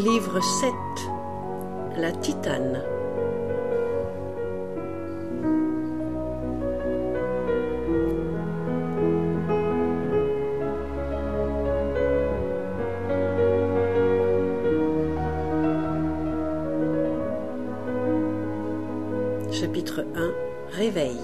Livre 7. La Titane. Chapitre 1. Réveil.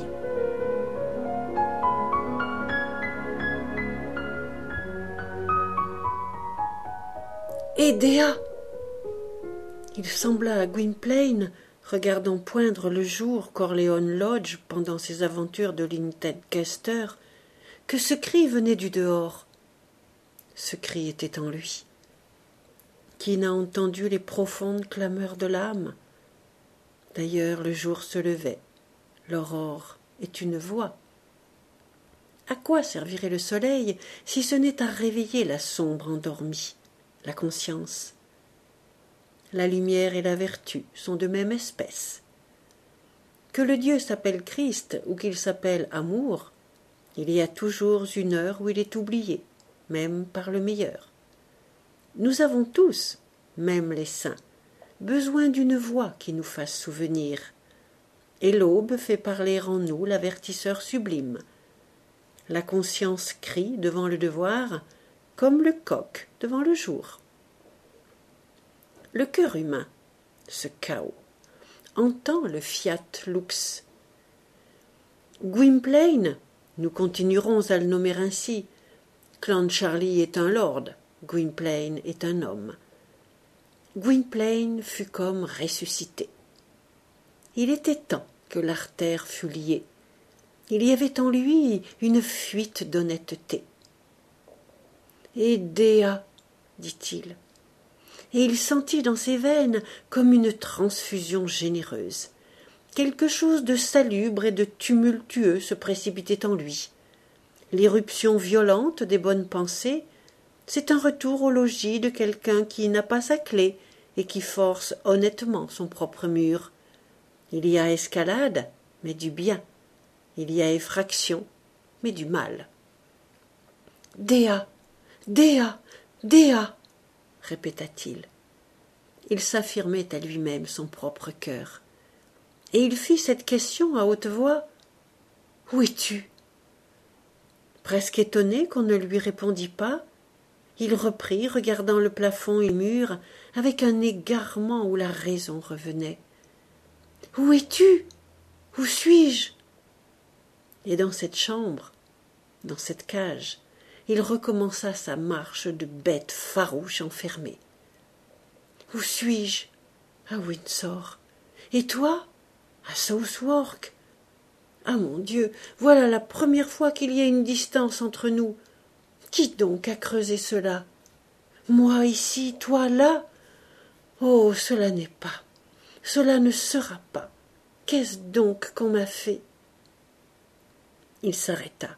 Dea! Il sembla à Gwynplaine, regardant poindre le jour Corleone Lodge pendant ses aventures de Lindencaster, que ce cri venait du dehors. Ce cri était en lui. Qui n'a entendu les profondes clameurs de l'âme? D'ailleurs, le jour se levait. L'aurore est une voix. À quoi servirait le soleil si ce n'est à réveiller la sombre endormie, la conscience? La lumière et la vertu sont de même espèce. Que le Dieu s'appelle Christ ou qu'il s'appelle Amour, il y a toujours une heure où il est oublié, même par le meilleur. Nous avons tous, même les saints, besoin d'une voix qui nous fasse souvenir. Et l'aube fait parler en nous l'avertisseur sublime. La conscience crie devant le devoir, comme le coq devant le jour. Le cœur humain, ce chaos, entend le fiat lux. Gwynplaine, nous continuerons à le nommer ainsi. Clancharlie est un lord, Gwynplaine est un homme. Gwynplaine fut comme ressuscité. Il était temps que l'artère fût liée. Il y avait en lui une fuite d'honnêteté. « Et Dea, dit-il. Et il sentit dans ses veines comme une transfusion généreuse. Quelque chose de salubre et de tumultueux se précipitait en lui. L'irruption violente des bonnes pensées, c'est un retour au logis de quelqu'un qui n'a pas sa clé et qui force honnêtement son propre mur. Il y a escalade, mais du bien. Il y a effraction, mais du mal. « Dea, Dea, Dea !» répéta-t-il. Il s'affirmait à lui-même son propre cœur. Et il fit cette question à haute voix. « Où es-tu » Presque étonné qu'on ne lui répondît pas, il reprit, regardant le plafond et le mur, avec un égarement où la raison revenait. « Où es-tu ? Où suis-je » Et dans cette chambre, dans cette cage, il recommença sa marche de bête farouche enfermée. « Où suis-je ? À Windsor. Et toi ? À Southwark. Ah mon Dieu, voilà la première fois qu'il y a une distance entre nous. Qui donc a creusé cela ? Moi ici, toi là ? Oh, cela n'est pas. Cela ne sera pas. Qu'est-ce donc qu'on m'a fait ? » Il s'arrêta.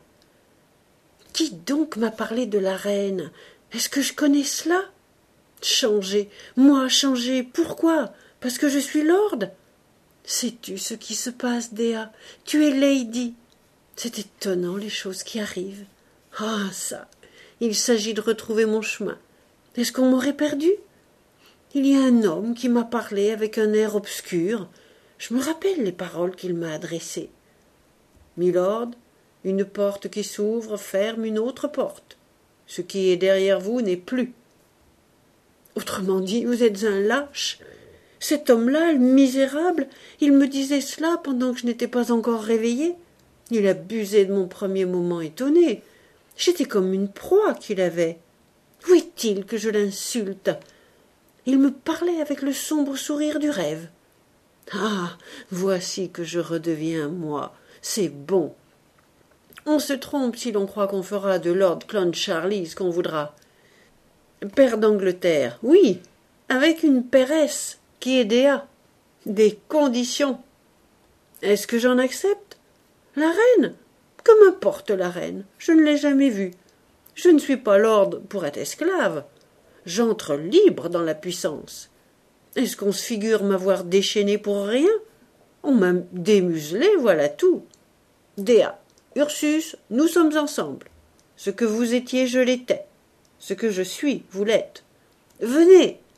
Qui donc m'a parlé de la reine ? Est-ce que je connais cela ? Changer, moi changer, pourquoi ? Parce que je suis lord ? Sais-tu ce qui se passe, Dea ? Tu es lady. C'est étonnant les choses qui arrivent. Ah, ça, il s'agit de retrouver mon chemin. Est-ce qu'on m'aurait perdu ? Il y a un homme qui m'a parlé avec un air obscur. Je me rappelle les paroles qu'il m'a adressées. Milord, une porte qui s'ouvre ferme une autre porte. Ce qui est derrière vous n'est plus. Autrement dit, vous êtes un lâche. Cet homme-là, le misérable, il me disait cela pendant que je n'étais pas encore réveillée. Il abusait de mon premier moment étonné. J'étais comme une proie qu'il avait. Où est-il que je l'insulte ? Il me parlait avec le sombre sourire du rêve. Ah, voici que je redeviens moi. C'est bon. On se trompe si l'on croit qu'on fera de Lord Clancharlie ce qu'on voudra. Père d'Angleterre, oui, avec une pairesse qui est Dea. Des conditions. Est-ce que j'en accepte ? La reine ? Que m'importe la reine ? Je ne l'ai jamais vue. Je ne suis pas lord pour être esclave. J'entre libre dans la puissance. Est-ce qu'on se figure m'avoir déchaîné pour rien ? On m'a démuselé, voilà tout. Dea, Ursus, nous sommes ensemble. Ce que vous étiez, je l'étais. Ce que je suis, vous l'êtes. Venez,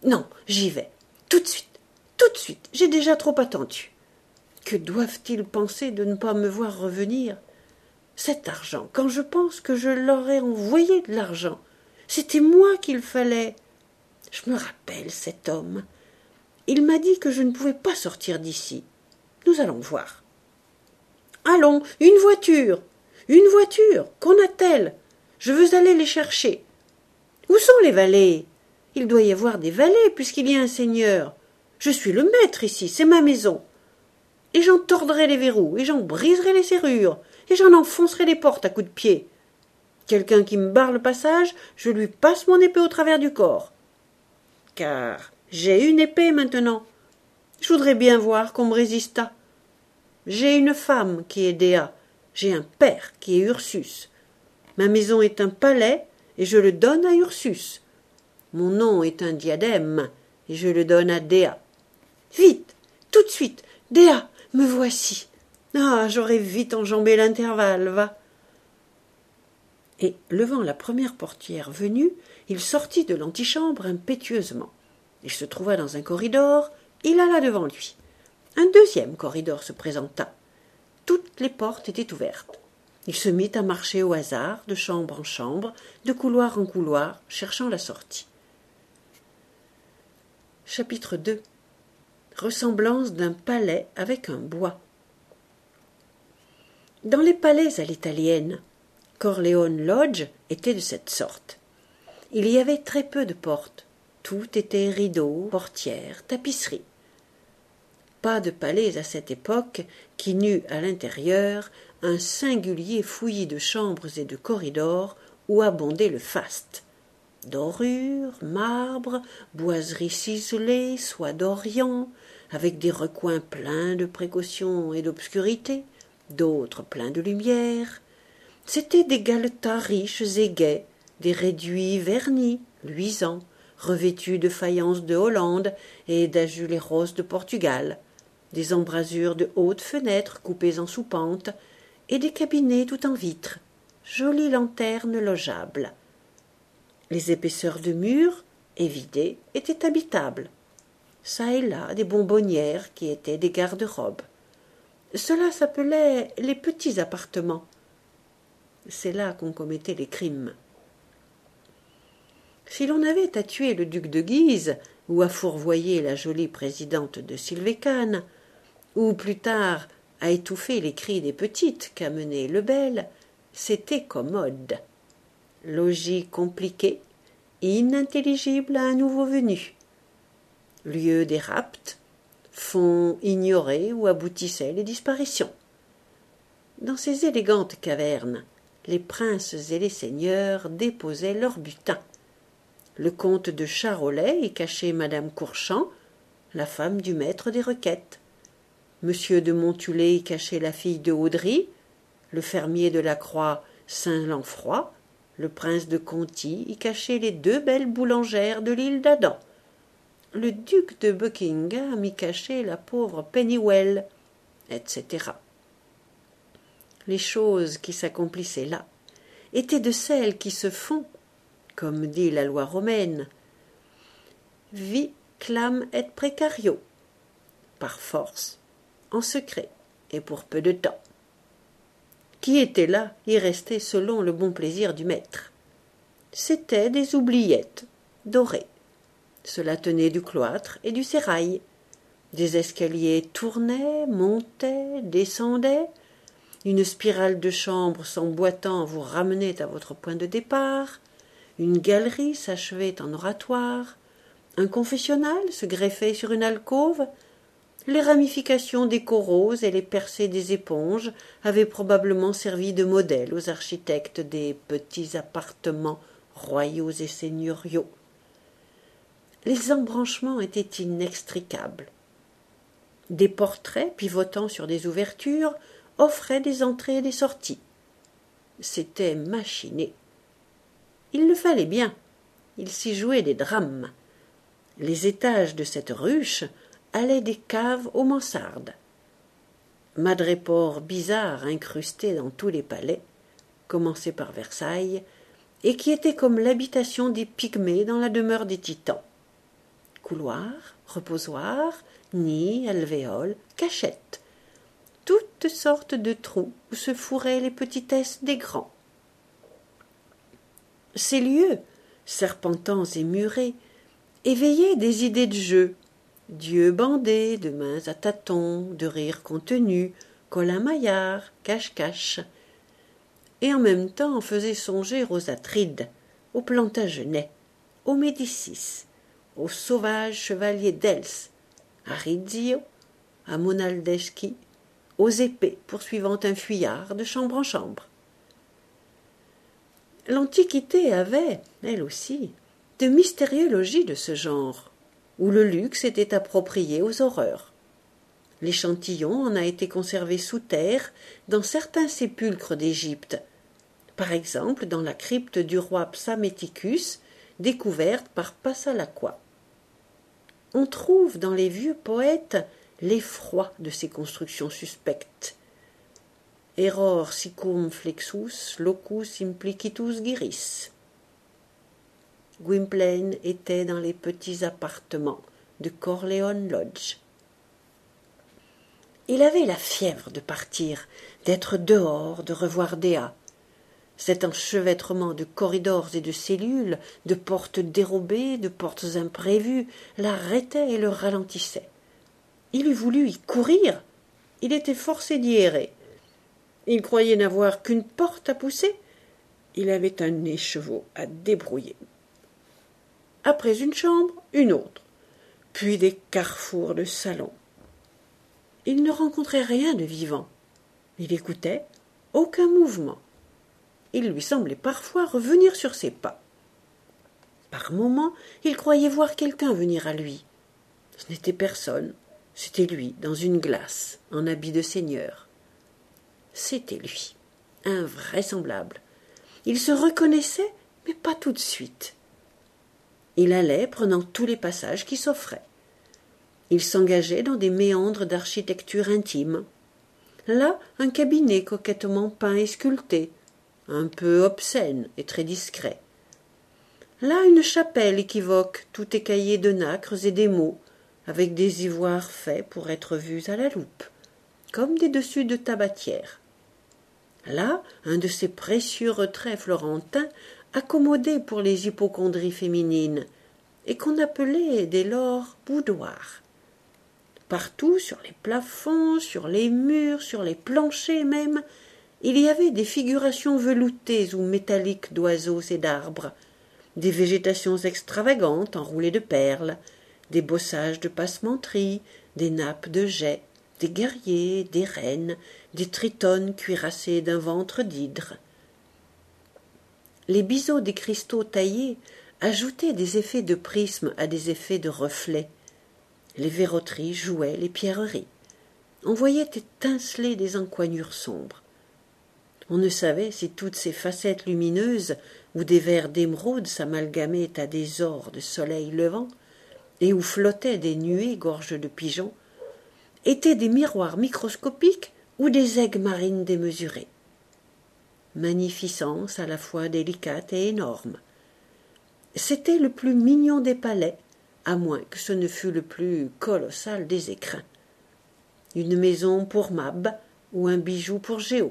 Non, j'y vais. Tout de suite, tout de suite. J'ai déjà trop attendu. Que doivent-ils penser de ne pas me voir revenir? Cet argent, quand je pense que je leur ai envoyé de l'argent, c'était moi qu'il fallait. Je me rappelle cet homme. Il m'a dit que je ne pouvais pas sortir d'ici. Nous allons voir. Allons, une voiture, qu'on attelle. Je veux aller les chercher. Où sont les valets? Il doit y avoir des valets puisqu'il y a un seigneur. Je suis le maître ici, c'est ma maison. Et j'en tordrai les verrous, et j'en briserai les serrures, et j'en enfoncerai les portes à coups de pied. Quelqu'un qui me barre le passage, je lui passe mon épée au travers du corps. Car j'ai une épée maintenant. Je voudrais bien voir qu'on me résistât. J'ai une femme qui est Dea, j'ai un père qui est Ursus. Ma maison est un palais, et je le donne à Ursus. Mon nom est un diadème, et je le donne à Dea. Vite, tout de suite, Dea, me voici. Ah, j'aurais vite enjambé l'intervalle, va. Et, levant la première portière venue, il sortit de l'antichambre impétueusement. Il se trouva dans un corridor, il alla devant lui. Un deuxième corridor se présenta. Toutes les portes étaient ouvertes. Il se mit à marcher au hasard, de chambre en chambre, de couloir en couloir, cherchant la sortie. Chapitre 2. Ressemblance d'un palais avec un bois. Dans les palais à l'italienne, Corleone Lodge était de cette sorte. Il y avait très peu de portes. Tout était rideaux, portières, tapisseries. Pas de palais à cette époque qui n'eût à l'intérieur un singulier fouillis de chambres et de corridors où abondait le faste. Dorures, marbre, boiseries ciselées, soie d'Orient, avec des recoins pleins de précaution et d'obscurité, d'autres pleins de lumière. C'étaient des galetas riches et gais, des réduits vernis, luisants, revêtus de faïences de Hollande et d'azulés roses de Portugal, des embrasures de hautes fenêtres coupées en soupente, et des cabinets tout en vitres, jolies lanternes logeables. Les épaisseurs de murs, évidées, étaient habitables. Çà et là, des bonbonnières qui étaient des garde-robes. Cela s'appelait les petits appartements. C'est là qu'on commettait les crimes. Si l'on avait à tuer le duc de Guise, ou à fourvoyer la jolie présidente de Silvécane, ou plus tard à étouffer les cris des petites qu'amenait Lebel, c'était commode. Logis compliqué, inintelligible à un nouveau venu. Lieu des rapts, fonds ignorés où aboutissaient les disparitions. Dans ces élégantes cavernes, les princes et les seigneurs déposaient leur butin. Le comte de Charolais y cachait madame Courchamp, la femme du maître des requêtes. Monsieur de Montulé y cachait la fille de Haudry, le fermier de la Croix Saint-Lanfroy, le prince de Conti y cachait les deux belles boulangères de l'île d'Adam. Le duc de Buckingham y cachait la pauvre Pennywell, etc. Les choses qui s'accomplissaient là étaient de celles qui se font, comme dit la loi romaine, vi clam et precario, par force, en secret et pour peu de temps. Qui était là y restait selon le bon plaisir du maître. C'étaient des oubliettes dorées. Cela tenait du cloître et du sérail. Des escaliers tournaient, montaient, descendaient. Une spirale de chambres s'emboîtant vous ramenait à votre point de départ. Une galerie s'achevait en oratoire. Un confessionnal se greffait sur une alcôve. Les ramifications des coraux et les percées des éponges avaient probablement servi de modèle aux architectes des petits appartements royaux et seigneuriaux. Les embranchements étaient inextricables. Des portraits pivotant sur des ouvertures offraient des entrées et des sorties. C'était machiné. Il le fallait bien. Il s'y jouait des drames. Les étages de cette ruche allaient des caves aux mansardes. Madrépores bizarres incrustés dans tous les palais, commencés par Versailles, et qui étaient comme l'habitation des pygmées dans la demeure des titans. couloirs, reposoirs, nids, alvéoles, cachettes. Toutes sortes de trous où se fourraient les petitesses des grands. Ces lieux, serpentants et murés, éveillaient des idées de jeu, d'yeux bandés, de mains à tâtons, de rires contenus, colin-maillard, cache-cache, et en même temps faisaient songer aux Atrides, aux Plantagenets, aux Médicis, aux sauvages chevaliers d'Els, à Rizzio, à Monaldeschi, aux épées poursuivant un fuyard de chambre en chambre. L'Antiquité avait, elle aussi, de mystérieux logis de ce genre, où le luxe était approprié aux horreurs. L'échantillon en a été conservé sous terre dans certains sépulcres d'Égypte, par exemple dans la crypte du roi Psaméticus, découverte par Passalaqua. On trouve dans les vieux poètes l'effroi de ces constructions suspectes. Error sicum flexus locus implicitus giris. Gwynplaine était dans les petits appartements de Corleone Lodge. Il avait la fièvre de partir, d'être dehors, de revoir Dea. Cet enchevêtrement de corridors et de cellules, de portes dérobées, de portes imprévues, l'arrêtait et le ralentissait. Il eût voulu y courir, il était forcé d'y errer. Il croyait n'avoir qu'une porte à pousser, il avait un écheveau à débrouiller. Après une chambre, une autre, puis des carrefours de salons. Il ne rencontrait rien de vivant. Il écoutait, aucun mouvement. Il lui semblait parfois revenir sur ses pas. Par moments, il croyait voir quelqu'un venir à lui. Ce n'était personne, c'était lui, dans une glace, en habit de seigneur. C'était lui, invraisemblable. Il se reconnaissait, mais pas tout de suite. Il allait, prenant tous les passages qui s'offraient. Il s'engageait dans des méandres d'architecture intime. Là, un cabinet coquettement peint et sculpté, un peu obscène et très discret. Là, une chapelle équivoque, tout écaillée de nacres et d'émaux, avec des ivoires faits pour être vus à la loupe, comme des dessus de tabatière. Là, un de ces précieux retraits florentins accommodés pour les hypocondries féminines, et qu'on appelait dès lors boudoirs. Partout, sur les plafonds, sur les murs, sur les planchers même, il y avait des figurations veloutées ou métalliques d'oiseaux et d'arbres, des végétations extravagantes enroulées de perles, des bossages de passementerie, des nappes de jais, des guerriers, des reines, des tritones cuirassés d'un ventre d'hydre. Les biseaux des cristaux taillés ajoutaient des effets de prisme à des effets de reflets. Les verroteries jouaient les pierreries. On voyait étinceler des encoignures sombres. On ne savait si toutes ces facettes lumineuses, où des verres d'émeraude s'amalgamaient à des ors de soleil levant, et où flottaient des nuées gorges de pigeons, étaient des miroirs microscopiques ou des aigues marines démesurées. Magnificence à la fois délicate et énorme. C'était le plus mignon des palais, à moins que ce ne fût le plus colossal des écrins. Une maison pour Mab ou un bijou pour Géo.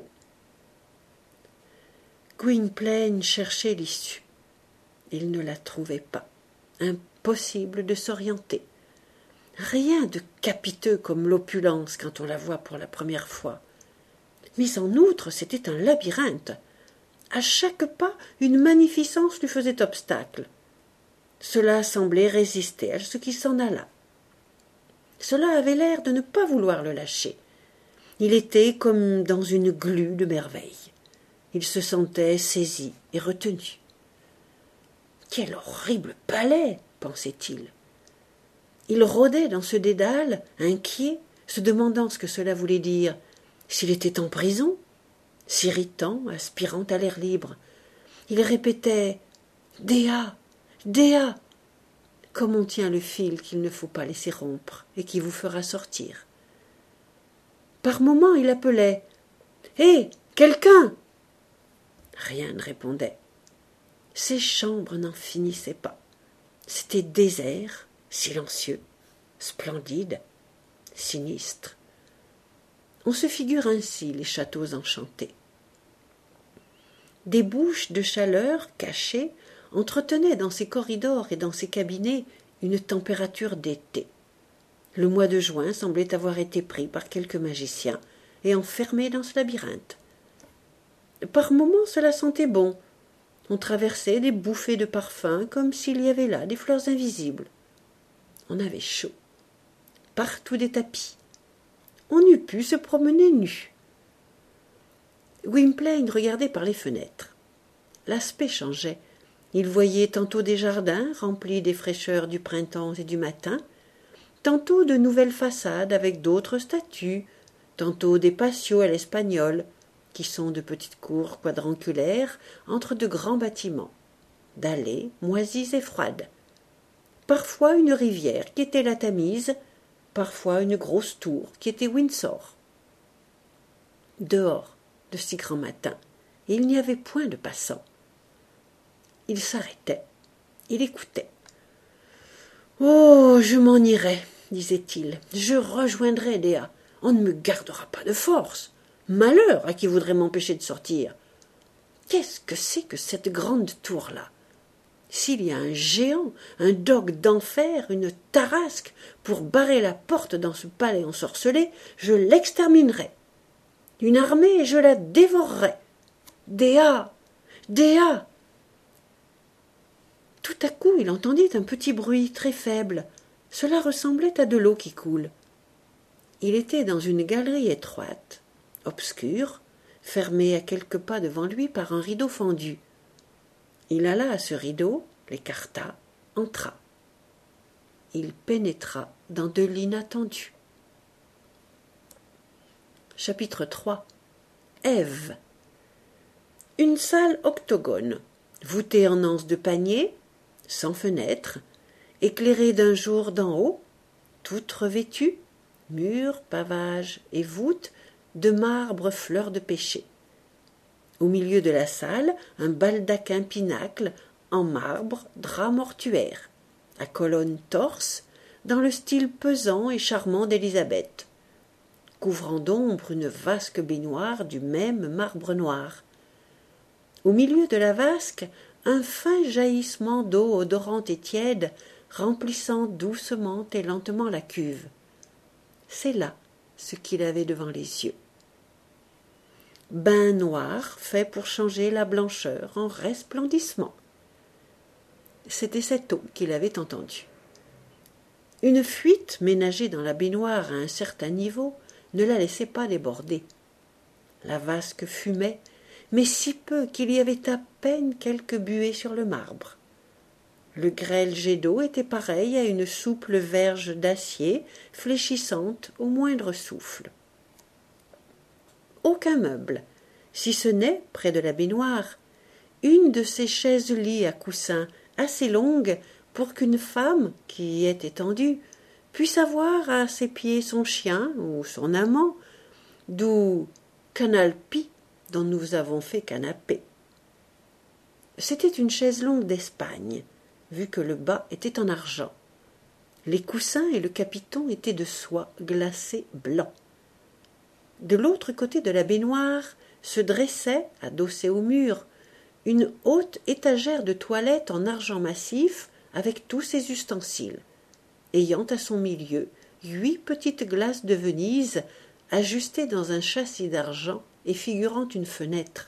Gwynplaine cherchait l'issue. Il ne la trouvait pas. Impossible de s'orienter. Rien de capiteux comme l'opulence quand on la voit pour la première fois. Mais en outre, c'était un labyrinthe. À chaque pas, une magnificence lui faisait obstacle. Cela semblait résister à ce qui s'en alla. Cela avait l'air de ne pas vouloir le lâcher. Il était comme dans une glu de merveilles. Il se sentait saisi et retenu. « Quel horrible palais !» pensait-il. Il rôdait dans ce dédale, inquiet, se demandant ce que cela voulait dire. S'il était en prison, s'irritant, aspirant à l'air libre. Il répétait « Dea, Dea !» comme on tient le fil qu'il ne faut pas laisser rompre et qui vous fera sortir. Par moments, il appelait « Hé, quelqu'un !» Rien ne répondait. Ces chambres n'en finissaient pas. C'était désert, silencieux, splendide, sinistre. On se figure ainsi les châteaux enchantés. Des bouches de chaleur cachées entretenaient dans ces corridors et dans ces cabinets une température d'été. Le mois de juin semblait avoir été pris par quelque magicien et enfermé dans ce labyrinthe. Par moments cela sentait bon. On traversait des bouffées de parfum comme s'il y avait là des fleurs invisibles. On avait chaud. Partout des tapis. On eût pu se promener nu. Gwynplaine regardait par les fenêtres. L'aspect changeait. Il voyait tantôt des jardins remplis des fraîcheurs du printemps et du matin, tantôt de nouvelles façades avec d'autres statues, tantôt des patios à l'espagnole, qui sont de petites cours quadrangulaires entre de grands bâtiments, d'allées moisies et froides. Parfois une rivière qui était la Tamise, parfois une grosse tour qui était Windsor. Dehors, de si grand matin, et il n'y avait point de passants. Il s'arrêtait, il écoutait. « Oh, je m'en irai, disait-il, je rejoindrai Dea. On ne me gardera pas de force. Malheur à qui voudrait m'empêcher de sortir. Qu'est-ce que c'est que cette grande tour-là? S'il y a un géant, un dogue d'enfer, une tarasque, pour barrer la porte dans ce palais ensorcelé, je l'exterminerai. Une armée et je la dévorerai. Dea! Dea! Tout à coup, il entendit un petit bruit très faible. Cela ressemblait à de l'eau qui coule. Il était dans une galerie étroite, obscure, fermée à quelques pas devant lui par un rideau fendu. Il alla à ce rideau, l'écarta, entra. Il pénétra dans de l'inattendu. Chapitre 3. Ève. Une salle octogone, voûtée en anse de panier, sans fenêtre, éclairée d'un jour d'en haut, toute revêtue, murs, pavages et voûtes, de marbre fleur de pêcher. Au milieu de la salle, un baldaquin pinacle en marbre, drap mortuaire, à colonnes torses, dans le style pesant et charmant d'Élisabeth, couvrant d'ombre une vasque baignoire du même marbre noir. Au milieu de la vasque, un fin jaillissement d'eau odorante et tiède, remplissant doucement et lentement la cuve. C'est là ce qu'il avait devant les yeux. Bain noir fait pour changer la blancheur en resplendissement. C'était cette eau qu'il avait entendue. Une fuite ménagée dans la baignoire à un certain niveau ne la laissait pas déborder. La vasque fumait, mais si peu qu'il y avait à peine quelques buées sur le marbre. Le grêle jet d'eau était pareil à une souple verge d'acier fléchissante au moindre souffle. Aucun meuble, si ce n'est, près de la baignoire, une de ces chaises-lits à coussins assez longues pour qu'une femme, qui y est étendue, puisse avoir à ses pieds son chien ou son amant, d'où canalpi dont nous avons fait canapé. C'était une chaise longue d'Espagne, vu que le bas était en argent. Les coussins et le capiton étaient de soie glacée blanc. De l'autre côté de la baignoire se dressait, adossée au mur, une haute étagère de toilette en argent massif avec tous ses ustensiles, ayant à son milieu 8 petites glaces de Venise ajustées dans un châssis d'argent et figurant une fenêtre.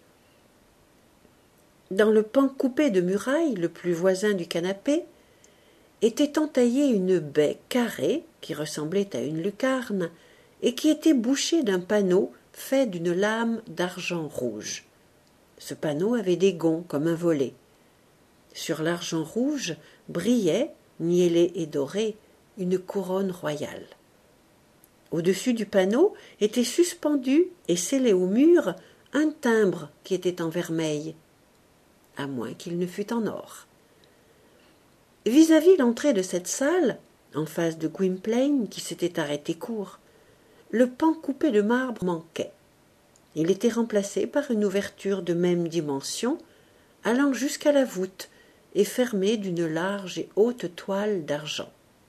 Dans le pan coupé de muraille le plus voisin du canapé était entaillée une baie carrée qui ressemblait à une lucarne et qui était bouchée d'un panneau fait d'une lame d'argent rouge. Ce panneau avait des gonds comme un volet. Sur l'argent rouge brillait, niellée et dorée, une couronne royale. Au-dessus du panneau était suspendu et scellé au mur un timbre qui était en vermeil, à moins qu'il ne fût en or. Vis-à-vis l'entrée de cette salle, en face de Gwynplaine, qui s'était arrêté court, le pan coupé de marbre manquait. Il était remplacé par une ouverture de même dimension, allant jusqu'à la voûte, et fermée d'une large et haute toile d'argent.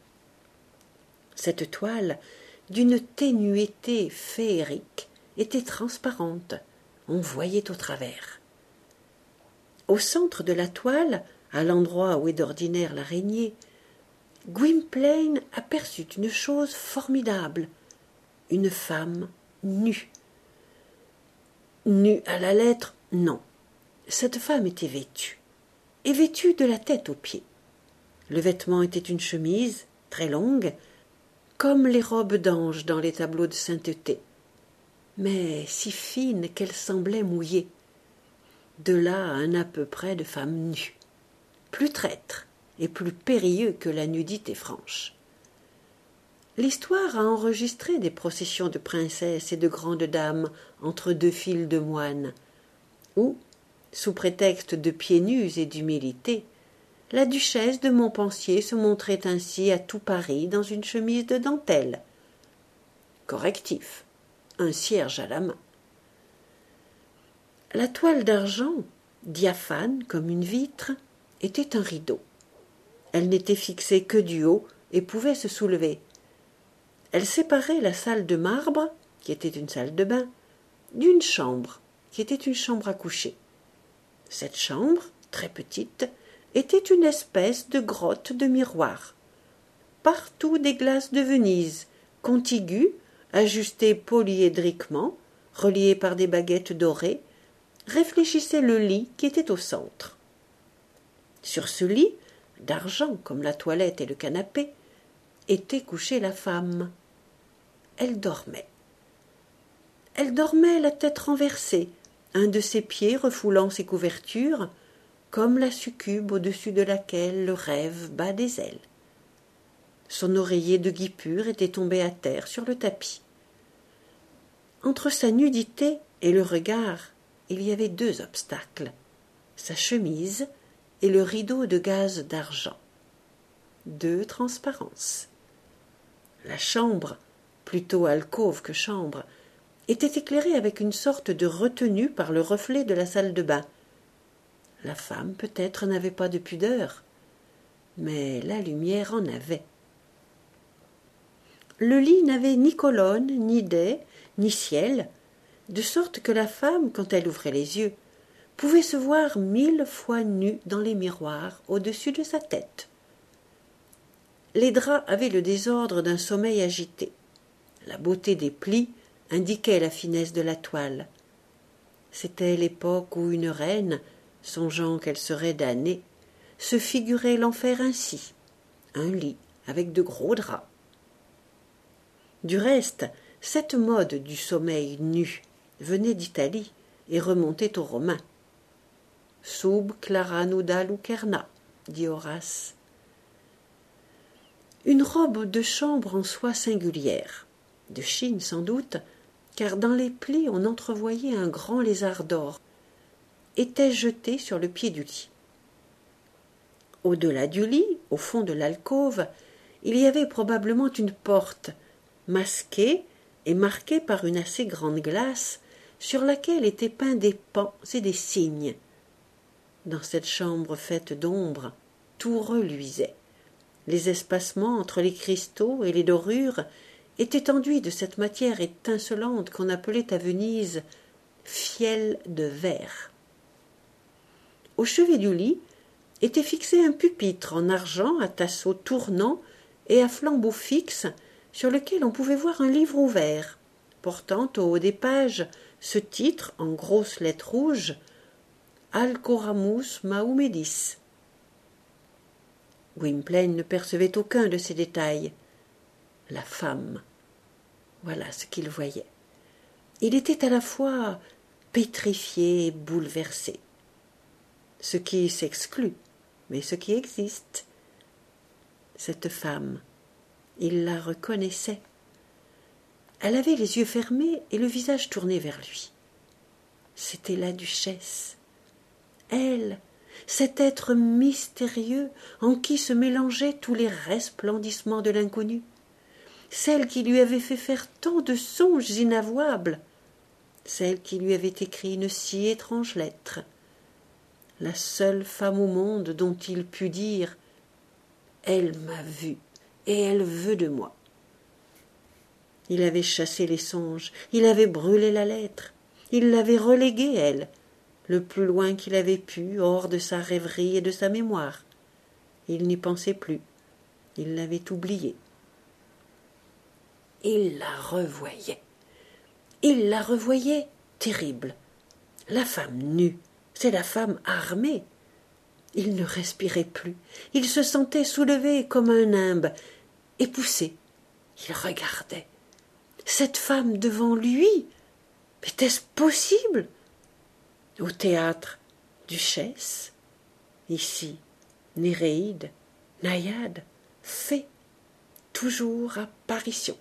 Cette toile, d'une ténuité féerique, était transparente, on voyait au travers. Au centre de la toile, à l'endroit où est d'ordinaire l'araignée, Gwynplaine aperçut une chose formidable, une femme nue. Nue à la lettre, non. Cette femme était vêtue, et vêtue de la tête aux pieds. Le vêtement était une chemise, très longue, comme les robes d'ange dans les tableaux de sainteté, mais si fine qu'elle semblait mouillée. De là un à peu près de femme nue, plus traître et plus périlleux que la nudité franche. L'histoire a enregistré des processions de princesses et de grandes dames entre deux files de moines, où, sous prétexte de pieds nus et d'humilité, la duchesse de Montpensier se montrait ainsi à tout Paris dans une chemise de dentelle. Correctif, un cierge à la main. La toile d'argent, diaphane comme une vitre, était un rideau. Elle n'était fixée que du haut et pouvait se soulever. Elle séparait la salle de marbre, qui était une salle de bain, d'une chambre, qui était une chambre à coucher. Cette chambre, très petite, était une espèce de grotte de miroir. Partout des glaces de Venise, contiguës, ajustées polyédriquement, reliées par des baguettes dorées, réfléchissaient le lit qui était au centre. Sur ce lit, d'argent comme la toilette et le canapé, était couchée la femme. Elle dormait. Elle dormait la tête renversée, un de ses pieds refoulant ses couvertures, comme la succube au-dessus de laquelle le rêve bat des ailes. Son oreiller de guipure était tombé à terre sur le tapis. Entre sa nudité et le regard, il y avait deux obstacles, sa chemise et le rideau de gaze d'argent. Deux transparences. La chambre, plutôt alcôve que chambre, était éclairée avec une sorte de retenue par le reflet de la salle de bain. La femme, peut-être, n'avait pas de pudeur, mais la lumière en avait. Le lit n'avait ni colonne, ni dais, ni ciel, de sorte que la femme, quand elle ouvrait les yeux, pouvait se voir 1000 fois nue dans les miroirs au-dessus de sa tête. Les draps avaient le désordre d'un sommeil agité. La beauté des plis indiquait la finesse de la toile. C'était l'époque où une reine, songeant qu'elle serait damnée, se figurait l'enfer ainsi, un lit avec de gros draps. Du reste, cette mode du sommeil nu venait d'Italie et remontait aux Romains. Sub clara nuda lucerna, dit Horace. Une robe de chambre en soie singulière, de Chine sans doute, car dans les plis on entrevoyait un grand lézard d'or, était jetée sur le pied du lit. Au-delà du lit, au fond de l'alcôve, il y avait probablement une porte, masquée et marquée par une assez grande glace, sur laquelle étaient peints des pans et des cygnes. Dans cette chambre faite d'ombre, tout reluisait. Les espacements entre les cristaux et les dorures étaient enduits de cette matière étincelante qu'on appelait à Venise fiel de verre. Au chevet du lit était fixé un pupitre en argent à tasseau tournant et à flambeau fixe, sur lequel on pouvait voir un livre ouvert, portant au haut des pages ce titre en grosses lettres rouges, Alcoramus Mahomedis. Gwynplaine ne percevait aucun de ces détails. La femme, voilà ce qu'il voyait. Il était à la fois pétrifié et bouleversé. Ce qui s'exclut, mais ce qui existe. Cette femme, il la reconnaissait. Elle avait les yeux fermés et le visage tourné vers lui. C'était la duchesse. Elle, cet être mystérieux en qui se mélangeaient tous les resplendissements de l'inconnu, celle qui lui avait fait faire tant de songes inavouables, celle qui lui avait écrit une si étrange lettre. la seule femme au monde dont il put dire « Elle m'a vu et elle veut de moi ». Il avait chassé les songes, il avait brûlé la lettre, il l'avait reléguée, elle, le plus loin qu'il avait pu, hors de sa rêverie et de sa mémoire. Il n'y pensait plus, il l'avait oubliée. Il la revoyait, terrible. La femme nue, c'est la femme armée. Il ne respirait plus, il se sentait soulevé comme un nimbe, et poussé. Il regardait. Cette femme devant lui, était-ce possible? Au théâtre, duchesse, ici, Néréide, naïade, fée, toujours apparition.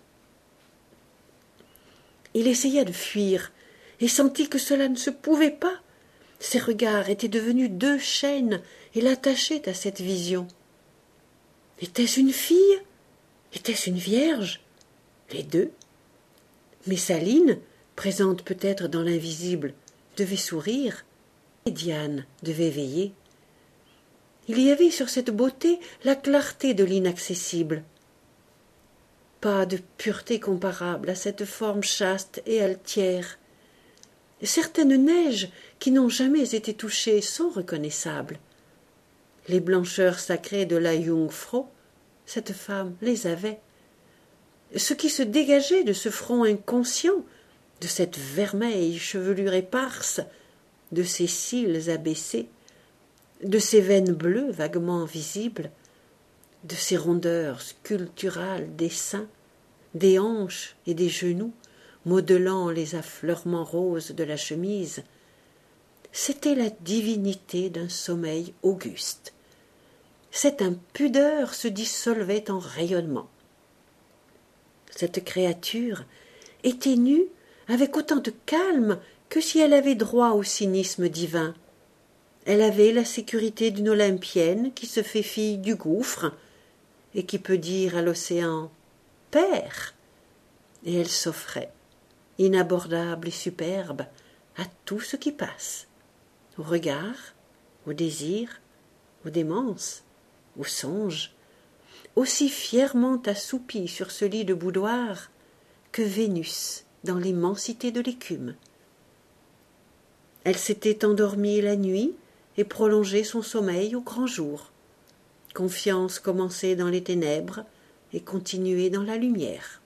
Il essaya de fuir et sentit que cela ne se pouvait pas. Ses regards étaient devenus deux chaînes et l'attachaient à cette vision. Était-ce une fille? Était-ce une vierge? Les deux. Messaline, présente peut-être dans l'invisible, devait sourire, et Diane devait veiller. Il y avait sur cette beauté la clarté de l'inaccessible. Pas de pureté comparable à cette forme chaste et altière. Certaines neiges qui n'ont jamais été touchées sont reconnaissables. Les blancheurs sacrées de la Jungfrau, cette femme les avait. Ce qui se dégageait de ce front inconscient, de cette vermeille chevelure éparse, de ces cils abaissés, de ces veines bleues vaguement visibles, de ces rondeurs sculpturales des seins, des hanches et des genoux, modelant les affleurements roses de la chemise, c'était la divinité d'un sommeil auguste. Cette impudeur se dissolvait en rayonnement. Cette créature était nue avec autant de calme que si elle avait droit au cynisme divin. Elle avait la sécurité d'une Olympienne qui se fait fille du gouffre et qui peut dire à l'océan « Père !» Et elle s'offrait, inabordable et superbe, à tout ce qui passe, au regard, au désir, aux démences, aux songes, aussi fièrement assoupie sur ce lit de boudoir que Vénus dans l'immensité de l'écume. Elle s'était endormie la nuit et prolongeait son sommeil au grand jour. Confiance commençait dans les ténèbres et continuait dans la lumière.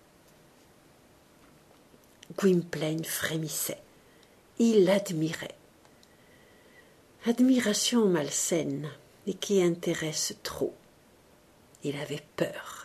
Gwynplaine frémissait. Il l'admirait. Admiration malsaine et qui intéresse trop. Il avait peur.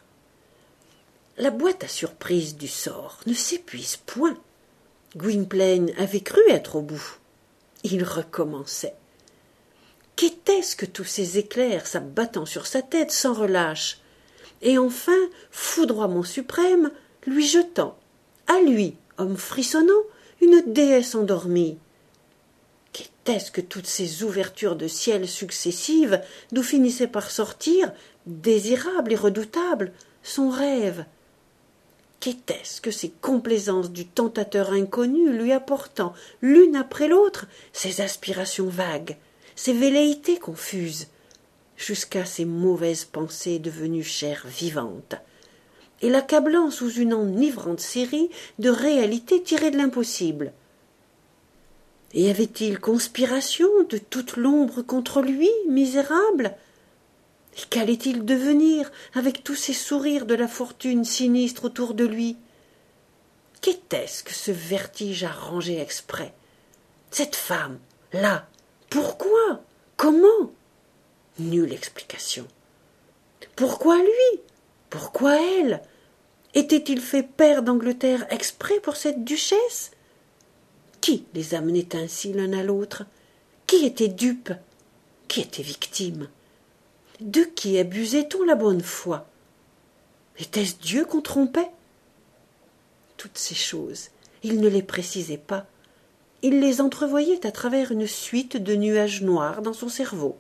La boîte à surprise du sort ne s'épuise point. Gwynplaine avait cru être au bout. Il recommençait. Qu'était-ce que tous ces éclairs s'abattant sur sa tête sans relâche, et enfin, foudroiement suprême, lui jetant, à lui, homme frissonnant, une déesse endormie. Qu'était-ce que toutes ces ouvertures de ciel successives, d'où finissait par sortir, désirable et redoutable, son rêve? Qu'était-ce que ces complaisances du tentateur inconnu lui apportant, l'une après l'autre, ces aspirations vagues, ces velléités confuses, jusqu'à ces mauvaises pensées devenues chair vivante, et l'accablant sous une enivrante série de réalités tirées de l'impossible? Et avait-il conspiration de toute l'ombre contre lui, misérable? Et qu'allait-il devenir avec tous ces sourires de la fortune sinistre autour de lui? Qu'était-ce que ce vertige arrangé exprès? Cette femme, là, pourquoi? Comment? Nulle explication. Pourquoi lui? Pourquoi elle? Était-il fait pair d'Angleterre exprès pour cette duchesse? Qui les amenait ainsi l'un à l'autre? Qui était dupe? Qui était victime? De qui abusait-on la bonne foi? Était-ce Dieu qu'on trompait? Toutes ces choses, il ne les précisait pas. Il les entrevoyait à travers une suite de nuages noirs dans son cerveau.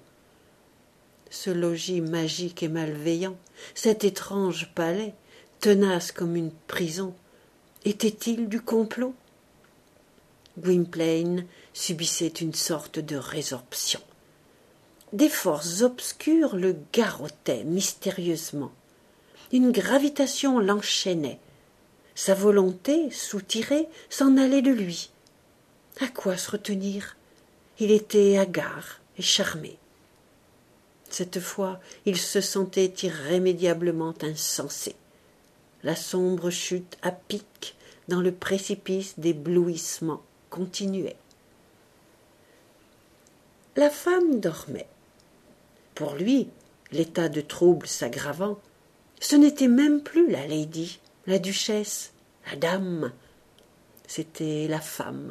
Ce logis magique et malveillant, cet étrange palais, tenace comme une prison, était-il du complot? Gwynplaine subissait une sorte de résorption. Des forces obscures le garrottaient mystérieusement. Une gravitation l'enchaînait. Sa volonté, soutirée, s'en allait de lui. À quoi se retenir? Il était hagard et charmé. Cette fois, il se sentait irrémédiablement insensé. La sombre chute à pic dans le précipice d'éblouissement continuait. La femme dormait. Pour lui, l'état de trouble s'aggravant, ce n'était même plus la lady, la duchesse, la dame, c'était la femme.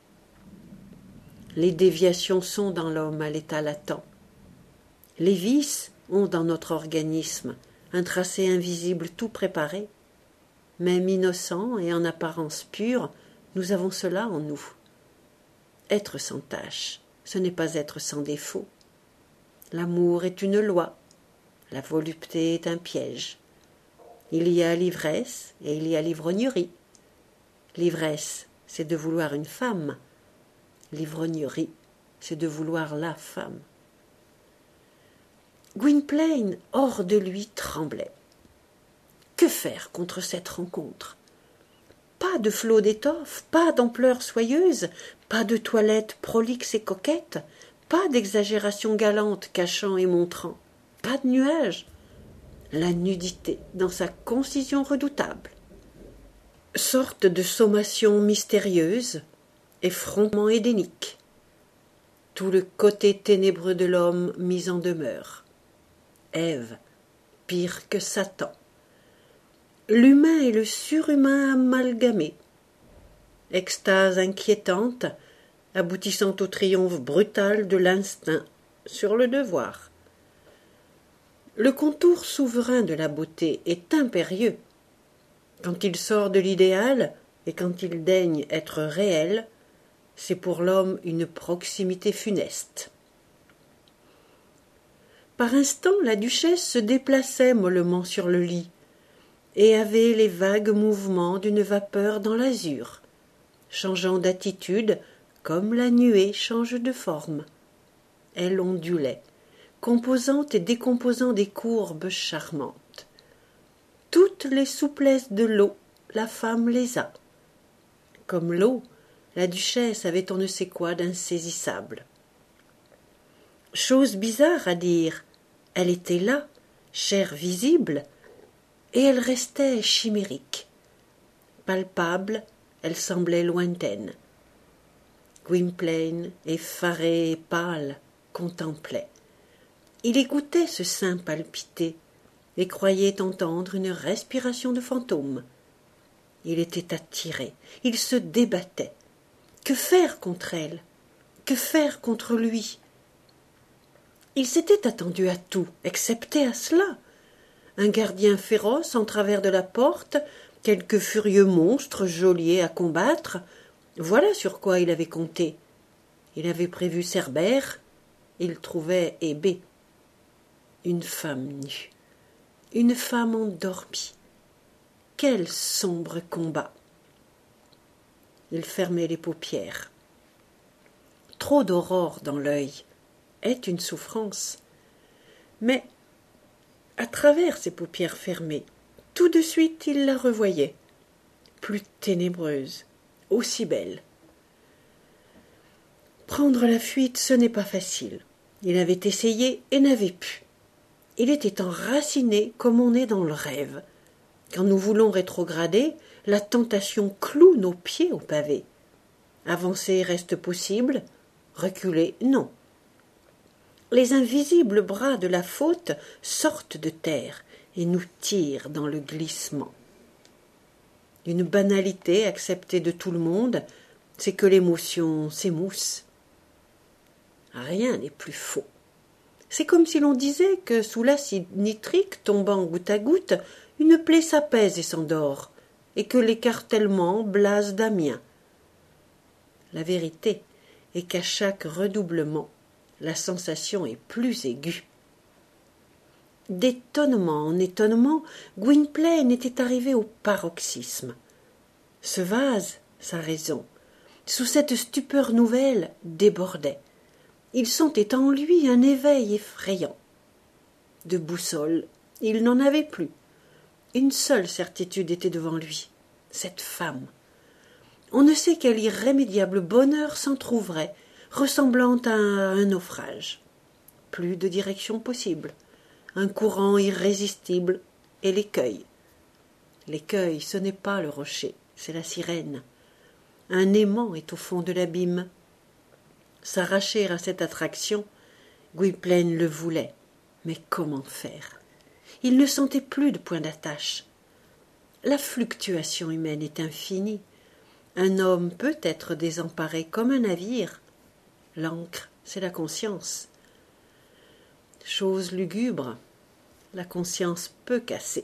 Les déviations sont dans l'homme à l'état latent. Les vices ont dans notre organisme un tracé invisible tout préparé. Même innocents et en apparence purs, nous avons cela en nous. Être sans tache, ce n'est pas être sans défaut. L'amour est une loi, la volupté est un piège. Il y a l'ivresse et il y a l'ivrognerie. L'ivresse, c'est de vouloir une femme. L'ivrognerie, c'est de vouloir la femme. Gwynplaine, hors de lui, tremblait. Que faire contre cette rencontre? Pas de flot d'étoffe, pas d'ampleur soyeuse, pas de toilette prolixe et coquette, pas d'exagération galante cachant et montrant, pas de nuages. La nudité dans sa concision redoutable. Sorte de sommation mystérieuse, effrontement édénique. Tout le côté ténébreux de l'homme mis en demeure. Ève, pire que Satan. L'humain et le surhumain amalgamés. Extase inquiétante, aboutissant au triomphe brutal de l'instinct sur le devoir. Le contour souverain de la beauté est impérieux. Quand il sort de l'idéal et quand il daigne être réel, c'est pour l'homme une proximité funeste. Par instants, la duchesse se déplaçait mollement sur le lit et avait les vagues mouvements d'une vapeur dans l'azur, changeant d'attitude comme la nuée change de forme. Elle ondulait, composant et décomposant des courbes charmantes. Toutes les souplesses de l'eau, la femme les a. Comme l'eau, la duchesse avait on ne sait quoi d'insaisissable. Chose bizarre à dire, elle était là, chair visible, et elle restait chimérique. Palpable, elle semblait lointaine. Gwynplaine, effaré et pâle, contemplait. Il écoutait ce sein palpiter et croyait entendre une respiration de fantôme. Il était attiré, il se débattait. Que faire contre elle? Que faire contre lui? Il s'était attendu à tout, excepté à cela. Un gardien féroce en travers de la porte, quelques furieux monstres geôliers à combattre, voilà sur quoi il avait compté. Il avait prévu Cerbère, il trouvait Hébé. Une femme nue, une femme endormie. Quel sombre combat! Il fermait les paupières. Trop d'aurore dans l'œil est une souffrance. Mais, à travers ses paupières fermées, tout de suite il la revoyait, plus ténébreuse, aussi belle. Prendre la fuite, ce n'est pas facile. Il avait essayé et n'avait pu. Il était enraciné comme on est dans le rêve. Quand nous voulons rétrograder, la tentation cloue nos pieds au pavé. Avancer reste possible, reculer non. Les invisibles bras de la faute sortent de terre et nous tirent dans le glissement. Une banalité acceptée de tout le monde, c'est que l'émotion s'émousse. Rien n'est plus faux. C'est comme si l'on disait que sous l'acide nitrique tombant goutte à goutte, une plaie s'apaise et s'endort, et que l'écartèlement blase d'Amiens. La vérité est qu'à chaque redoublement, la sensation est plus aiguë. D'étonnement en étonnement, Gwynplaine était arrivé au paroxysme. Ce vase, sa raison, sous cette stupeur nouvelle, débordait. il sentait en lui un éveil effrayant. De boussole, il n'en avait plus. Une seule certitude était devant lui, cette femme. On ne sait quel irrémédiable bonheur s'en trouverait, ressemblant à un naufrage. Plus de direction possible, un courant irrésistible et l'écueil. L'écueil, ce n'est pas le rocher, c'est la sirène. Un aimant est au fond de l'abîme. S'arracher à cette attraction, Gwynplaine le voulait. Mais comment faire? Il ne sentait plus de point d'attache. La fluctuation humaine est infinie. Un homme peut être désemparé comme un navire. L'ancre, c'est la conscience. Chose lugubre, la conscience peut casser.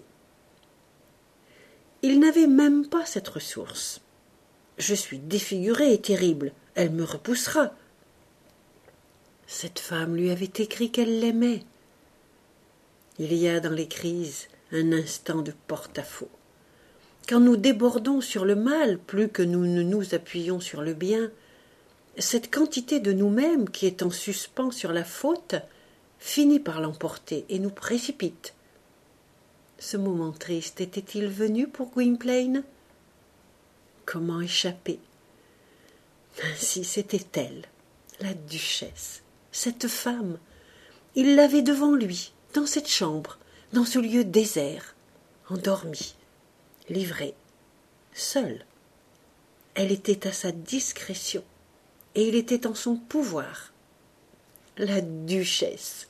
Il n'avait même pas cette ressource. Je suis défiguré et terrible, elle me repoussera. Cette femme lui avait écrit qu'elle l'aimait. Il y a dans les crises un instant de porte-à-faux. Quand nous débordons sur le mal plus que nous ne nous appuyons sur le bien, cette quantité de nous-mêmes qui est en suspens sur la faute finit par l'emporter et nous précipite. Ce moment triste était-il venu pour Gwynplaine? Comment échapper? Ainsi c'était elle, la duchesse, cette femme. Il l'avait devant lui, dans cette chambre, dans ce lieu désert, endormie, livrée, seule. Elle était à sa discrétion, et il était en son pouvoir. La duchesse.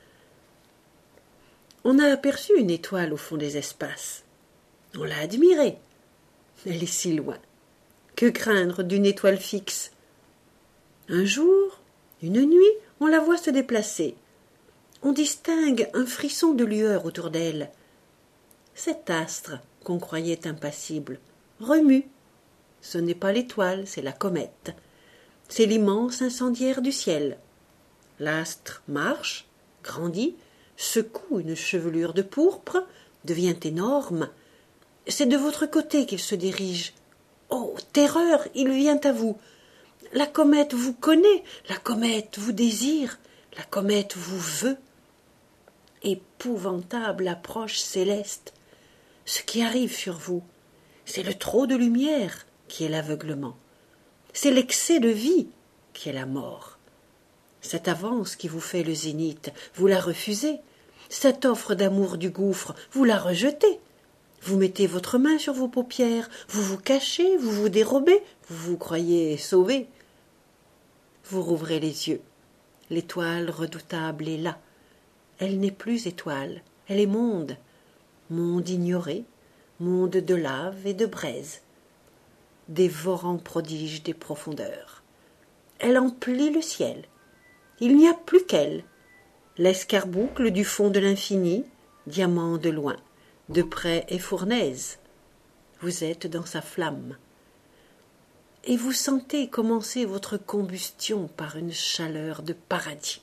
On a aperçu une étoile au fond des espaces. On l'a admirée. Elle est si loin. Que craindre d'une étoile fixe? Un jour, une nuit, on la voit se déplacer. On distingue un frisson de lueur autour d'elle. Cet astre, qu'on croyait impassible, remue. Ce n'est pas l'étoile, c'est la comète. C'est l'immense incendiaire du ciel. L'astre marche, grandit, secoue une chevelure de pourpre, devient énorme. C'est de votre côté qu'il se dirige. Oh, terreur, il vient à vous. La comète vous connaît, la comète vous désire, la comète vous veut. Épouvantable approche céleste. Ce qui arrive sur vous, c'est le trop de lumière qui est l'aveuglement. C'est l'excès de vie qui est la mort. Cette avance qui vous fait le zénith, vous la refusez. Cette offre d'amour du gouffre, vous la rejetez. Vous mettez votre main sur vos paupières, vous vous cachez, vous vous dérobez, vous vous croyez sauvé. Vous rouvrez les yeux. L'étoile redoutable est là. Elle n'est plus étoile, elle est monde. Monde ignoré, monde de lave et de braise. Dévorant prodige des profondeurs. Elle emplit le ciel. Il n'y a plus qu'elle. L'escarboucle du fond de l'infini, diamant de loin, de près et fournaise. Vous êtes dans sa flamme. Et vous sentez commencer votre combustion par une chaleur de paradis.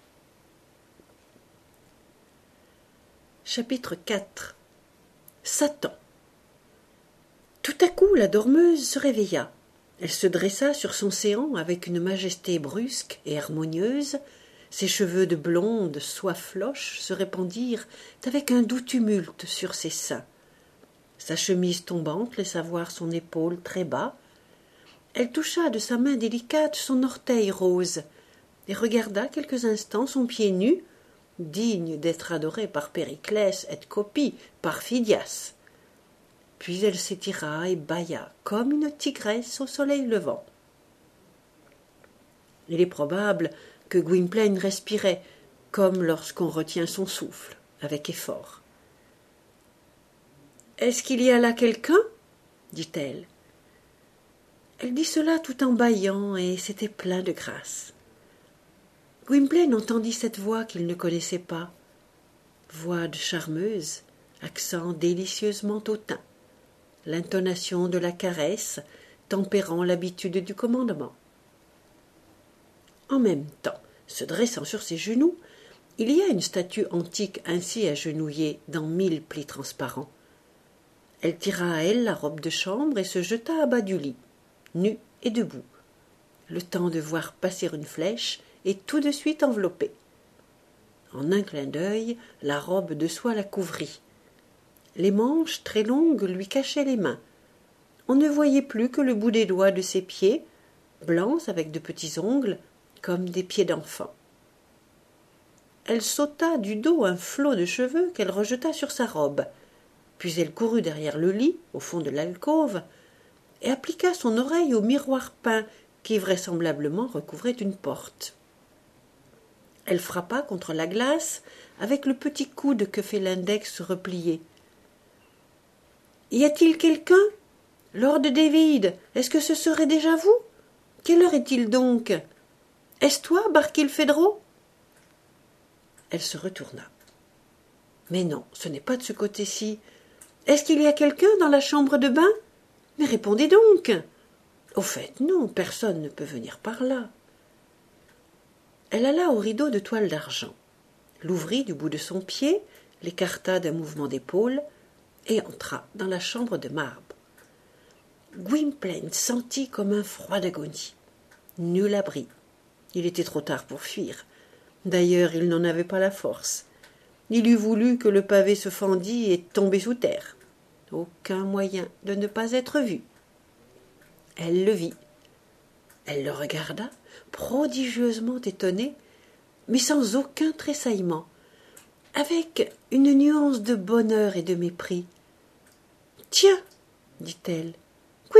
Chapitre 4. Satan. Tout à coup, la dormeuse se réveilla. Elle se dressa sur son séant avec une majesté brusque et harmonieuse. Ses cheveux de blonde soie floche se répandirent avec un doux tumulte sur ses seins. Sa chemise tombante laissa voir son épaule très bas. Elle toucha de sa main délicate son orteil rose et regarda quelques instants son pied nu, digne d'être adoré par Périclès et Copie, par Phidias. Puis elle s'étira et bâilla comme une tigresse au soleil levant. Il est probable que Gwynplaine respirait comme lorsqu'on retient son souffle, avec effort. « Est-ce qu'il y a là quelqu'un » dit-elle. Elle dit cela tout en bâillant, et c'était plein de grâce. Gwynplaine entendit cette voix qu'il ne connaissait pas. Voix de charmeuse, accent délicieusement hautain, l'intonation de la caresse tempérant l'habitude du commandement. En même temps, se dressant sur ses genoux, il y a une statue antique ainsi agenouillée dans 1000 plis transparents. Elle tira à elle la robe de chambre et se jeta à bas du lit, nue et debout, le temps de voir passer une flèche et tout de suite enveloppée. En un clin d'œil, la robe de soie la couvrit. Les manches très longues lui cachaient les mains. On ne voyait plus que le bout des doigts de ses pieds, blancs avec de petits ongles, comme des pieds d'enfant. Elle s'ôta du dos un flot de cheveux qu'elle rejeta sur sa robe, puis elle courut derrière le lit, au fond de l'alcôve, et appliqua son oreille au miroir peint qui vraisemblablement recouvrait une porte. Elle frappa contre la glace avec le petit coude que fait l'index replié. « Y a-t-il quelqu'un ? Lord David, est-ce que ce serait déjà vous ? Quelle heure est-il donc ? Est-ce toi, Barkilphedro ?» Elle se retourna. « Mais non, ce n'est pas de ce côté-ci. Est-ce qu'il y a quelqu'un dans la chambre de bain ? Mais répondez donc !» « Au fait, non, personne ne peut venir par là. » Elle alla au rideau de toile d'argent, l'ouvrit du bout de son pied, l'écarta d'un mouvement d'épaule et entra dans la chambre de marbre. Gwynplaine sentit comme un froid d'agonie. Nul abri. Il était trop tard pour fuir. D'ailleurs, il n'en avait pas la force. Il eût voulu que le pavé se fendît et tombât sous terre. Aucun moyen de ne pas être vu. Elle le vit. Elle le regarda, prodigieusement étonnée, mais sans aucun tressaillement, avec une nuance de bonheur et de mépris. « Tiens, dit-elle, Gwynplaine !»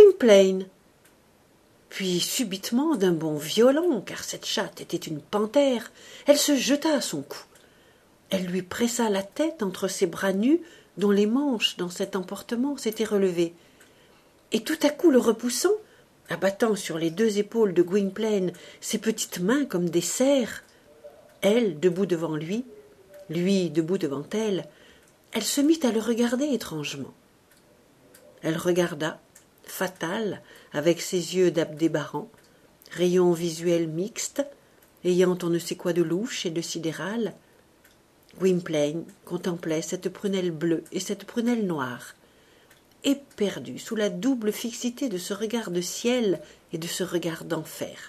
Puis, subitement, d'un bond violent, car cette chatte était une panthère, elle se jeta à son cou. Elle lui pressa la tête entre ses bras nus, dont les manches, dans cet emportement, s'étaient relevées. Et tout à coup le repoussant, abattant sur les deux épaules de Gwynplaine ses petites mains comme des serres, elle debout devant lui debout devant elle, elle se mit à le regarder étrangement. Elle regarda, fatale, avec ses yeux d'Abdébaran, rayon visuel mixte, ayant on ne sait quoi de louche et de sidéral. Gwynplaine contemplait cette prunelle bleue et cette prunelle noire, éperdu sous la double fixité de ce regard de ciel et de ce regard d'enfer.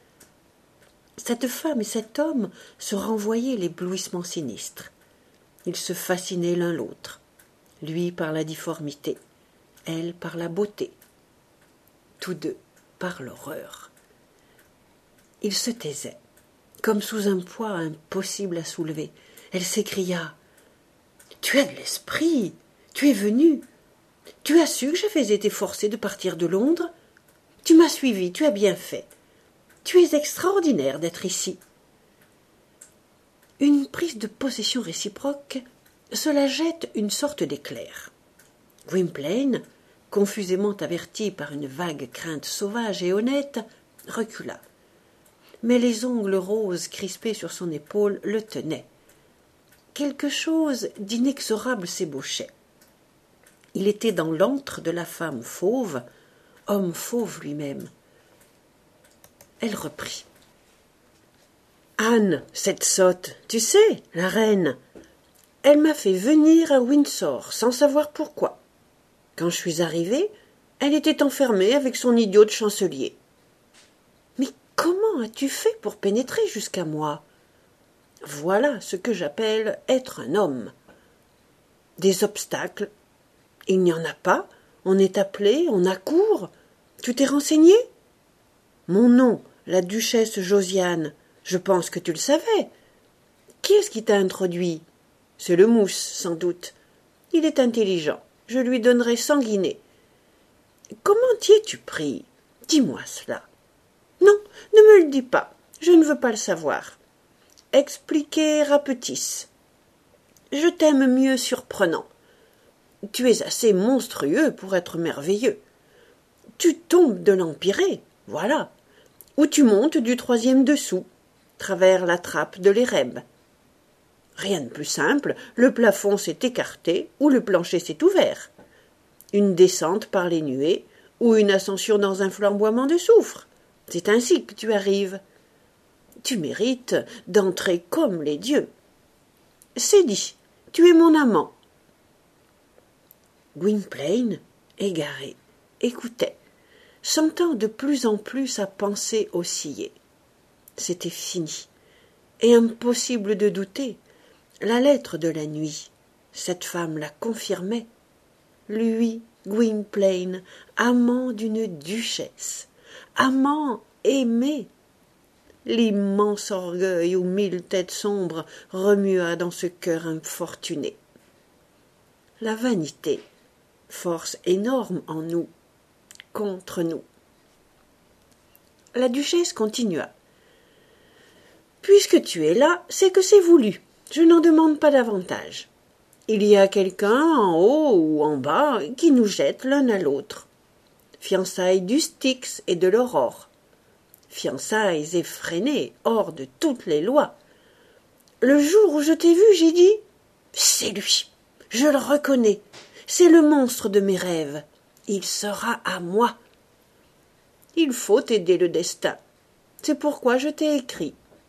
Cette femme et cet homme se renvoyaient l'éblouissement sinistre. Ils se fascinaient l'un l'autre, lui par la difformité, elle par la beauté, tous deux par l'horreur. Il se taisait, comme sous un poids impossible à soulever. Elle s'écria : « Tu as de l'esprit, tu es venu. Tu as su que j'avais été forcée de partir de Londres. Tu m'as suivi, tu as bien fait. Tu es extraordinaire d'être ici. » Une prise de possession réciproque, cela jette une sorte d'éclair. Gwynplaine, confusément averti par une vague crainte sauvage et honnête, recula. Mais les ongles roses crispés sur son épaule le tenaient. Quelque chose d'inexorable s'ébauchait. Il était dans l'antre de la femme fauve, homme fauve lui-même. Elle reprit. « Anne, cette sotte, tu sais, la reine, elle m'a fait venir à Windsor sans savoir pourquoi. Quand je suis arrivée, elle était enfermée avec son idiot de chancelier. Mais comment as-tu fait pour pénétrer jusqu'à moi ? Voilà ce que j'appelle être un homme. Des obstacles, il n'y en a pas, on est appelé, on accourt. Tu t'es renseigné ? Mon nom, la duchesse Josiane, je pense que tu le savais. Qui est-ce qui t'a introduit ? C'est le mousse, sans doute. Il est intelligent, je lui donnerai 100 guinées. Comment t'y es-tu pris ? Dis-moi cela. Non, ne me le dis pas, je ne veux pas le savoir. Expliquer rapetis. Je t'aime mieux surprenant. Tu es assez monstrueux pour être merveilleux. Tu tombes de l'empirée, voilà, ou tu montes du 3e dessous, travers la trappe de l'érèbe. Rien de plus simple, le plafond s'est écarté ou le plancher s'est ouvert. Une descente par les nuées ou une ascension dans un flamboiement de soufre. C'est ainsi que tu arrives. Tu mérites d'entrer comme les dieux. C'est dit, tu es mon amant. Gwynplaine, égaré, écoutait, sentant de plus en plus sa pensée osciller. C'était fini. Et impossible de douter, la lettre de la nuit, cette femme la confirmait. Lui, Gwynplaine, amant d'une duchesse, amant aimé. L'immense orgueil aux 1000 têtes sombres remua dans ce cœur infortuné. La vanité, force énorme en nous, contre nous. La duchesse continua. Puisque tu es là, c'est que c'est voulu. Je n'en demande pas davantage. Il y a quelqu'un en haut ou en bas qui nous jette l'un à l'autre. Fiançailles du Styx et de l'Aurore. Fiançailles effrénées, hors de toutes les lois. Le jour où je t'ai vu, j'ai dit « C'est lui, je le reconnais, c'est le monstre de mes rêves, il sera à moi. » Il faut aider le destin, c'est pourquoi je t'ai écrit.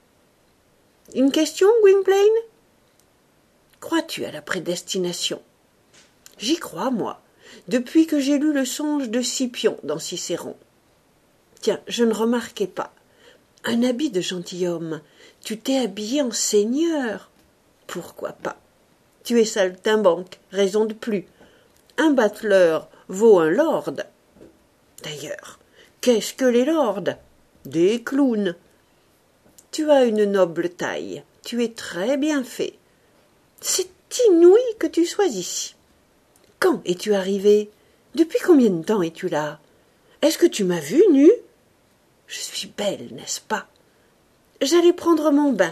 Une question, Gwynplaine? Crois-tu à la prédestination? J'y crois, moi, depuis que j'ai lu le songe de Scipion dans Cicéron. Tiens, je ne remarquais pas. Un habit de gentilhomme. Tu t'es habillé en seigneur. Pourquoi pas? Tu es saltimbanque, raison de plus. Un battleur vaut un lord. D'ailleurs, qu'est-ce que les lords? Des clowns. Tu as une noble taille. Tu es très bien fait. C'est inouï que tu sois ici. Quand es-tu arrivé? Depuis combien de temps es-tu là? Est-ce que tu m'as vue nue? Je suis belle, n'est-ce pas? J'allais prendre mon bain.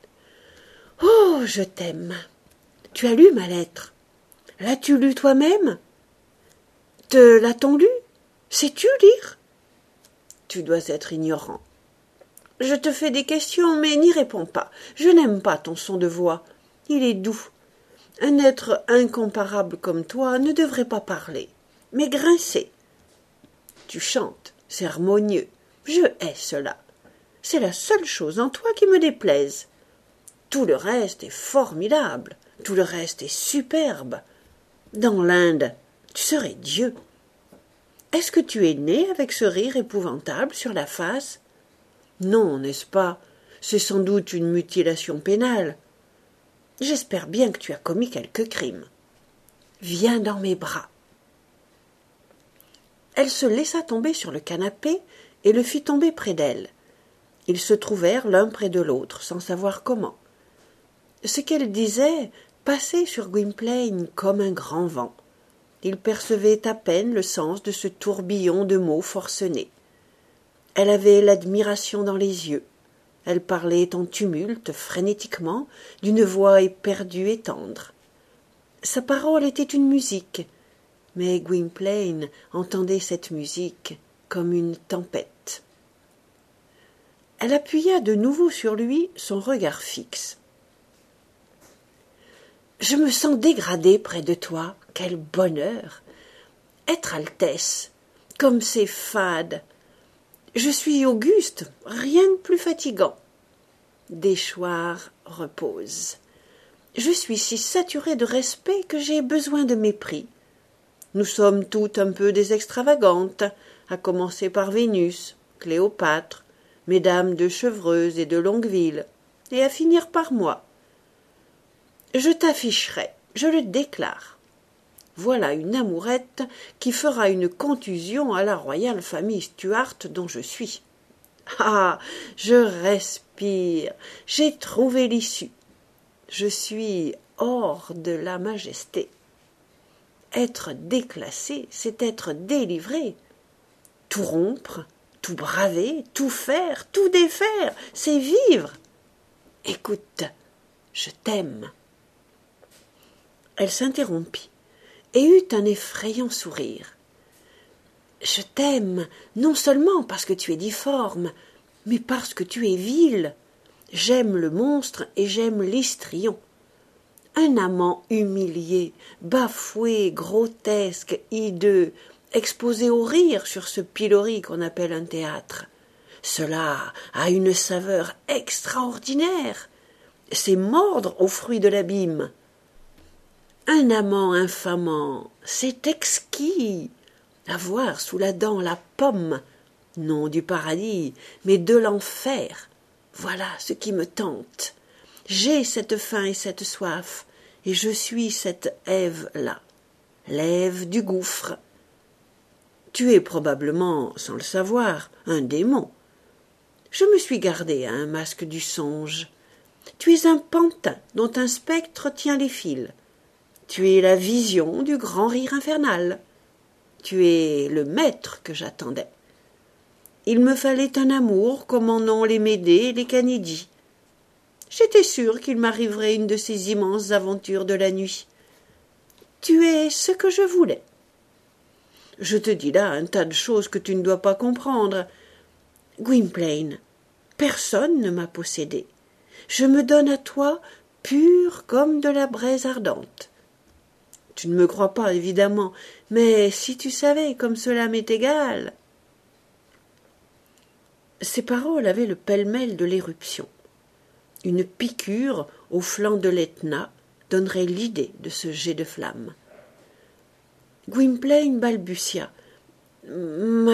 Oh, je t'aime. Tu as lu ma lettre? L'as-tu lue toi-même? Te l'a-t-on lue? Sais-tu lire? Tu dois être ignorant. Je te fais des questions, mais n'y réponds pas. Je n'aime pas ton son de voix. Il est doux. Un être incomparable comme toi ne devrait pas parler, mais grincer. Tu chantes, c'est harmonieux. Je hais cela. C'est la seule chose en toi qui me déplaise. Tout le reste est formidable. Tout le reste est superbe. Dans l'Inde, tu serais Dieu. Est-ce que tu es né avec ce rire épouvantable sur la face? Non, n'est-ce pas? C'est sans doute une mutilation pénale. J'espère bien que tu as commis quelque crime. Viens dans mes bras. Elle se laissa tomber sur le canapé et le fit tomber près d'elle. Ils se trouvèrent l'un près de l'autre, sans savoir comment. Ce qu'elle disait passait sur Gwynplaine comme un grand vent. Il percevait à peine le sens de ce tourbillon de mots forcenés. Elle avait l'admiration dans les yeux. Elle parlait en tumulte, frénétiquement, d'une voix éperdue et tendre. Sa parole était une musique, mais Gwynplaine entendait cette musique comme une tempête. Elle appuya de nouveau sur lui son regard fixe. « Je me sens dégradée près de toi. Quel bonheur! Être altesse, comme c'est fade. Je suis Auguste, rien de plus fatigant. Déchoir repose. Je suis si saturée de respect que j'ai besoin de mépris. Nous sommes toutes un peu des extravagantes, à commencer par Vénus, Cléopâtre, mesdames de Chevreuse et de Longueville, et à finir par moi. Je t'afficherai, je le déclare. Voilà une amourette qui fera une contusion à la royale famille Stuart dont je suis. Ah, je respire, j'ai trouvé l'issue. Je suis hors de la majesté. Être déclassé, c'est être délivré. Tout rompre, tout braver, tout faire, tout défaire, c'est vivre. Écoute, je t'aime. Elle s'interrompit et eut un effrayant sourire. Je t'aime, non seulement parce que tu es difforme, mais parce que tu es vile. J'aime le monstre et j'aime l'histrion. Un amant humilié, bafoué, grotesque, hideux, exposé au rire sur ce pilori qu'on appelle un théâtre. Cela a une saveur extraordinaire. C'est mordre aux fruits de l'abîme. Un amant infamant, c'est exquis. Avoir sous la dent la pomme, non du paradis, mais de l'enfer. Voilà ce qui me tente. J'ai cette faim et cette soif, et je suis cette Ève-là, l'Ève du gouffre. Tu es probablement, sans le savoir, un démon. Je me suis gardé à un masque du songe. Tu es un pantin dont un spectre tient les fils. Tu es la vision du grand rire infernal. Tu es le maître que j'attendais. Il me fallait un amour comme en ont les Médées et les Canidies. J'étais sûre qu'il m'arriverait une de ces immenses aventures de la nuit. Tu es ce que je voulais. Je te dis là un tas de choses que tu ne dois pas comprendre. Gwynplaine, personne ne m'a possédée. Je me donne à toi pure comme de la braise ardente. Tu ne me crois pas, évidemment, mais si tu savais comme cela m'est égal. Ces paroles avaient le pêle-mêle de l'éruption. Une piqûre au flanc de l'Etna donnerait l'idée de ce jet de flamme. Gwynplaine balbutia. « Madame !»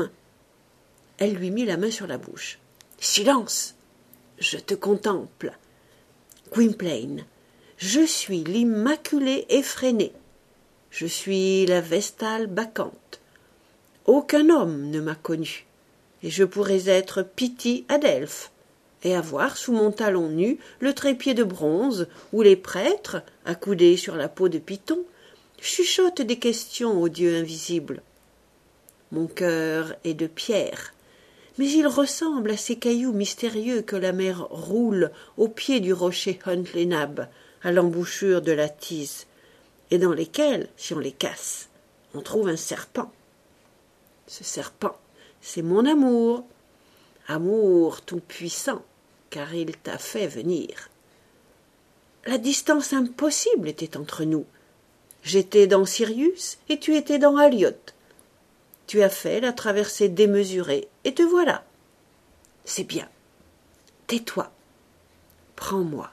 Elle lui mit la main sur la bouche. « Silence ! Je te contemple. Gwynplaine, je suis l'immaculée effrénée. Je suis la Vestale bacchante. Aucun homme ne m'a connue, et je pourrais être Pythie à Delphes, et avoir sous mon talon nu le trépied de bronze où les prêtres, accoudés sur la peau de python, chuchotent des questions au Dieu invisible. Mon cœur est de pierre, mais il ressemble à ces cailloux mystérieux que la mer roule au pied du rocher Huntly Nab, à l'embouchure de la Tees, et dans lesquels, si on les casse, on trouve un serpent. Ce serpent, c'est mon amour, amour tout-puissant, car il t'a fait venir. La distance impossible était entre nous. J'étais dans Sirius et tu étais dans Alioth. Tu as fait la traversée démesurée, et te voilà. C'est bien. Tais-toi. Prends-moi.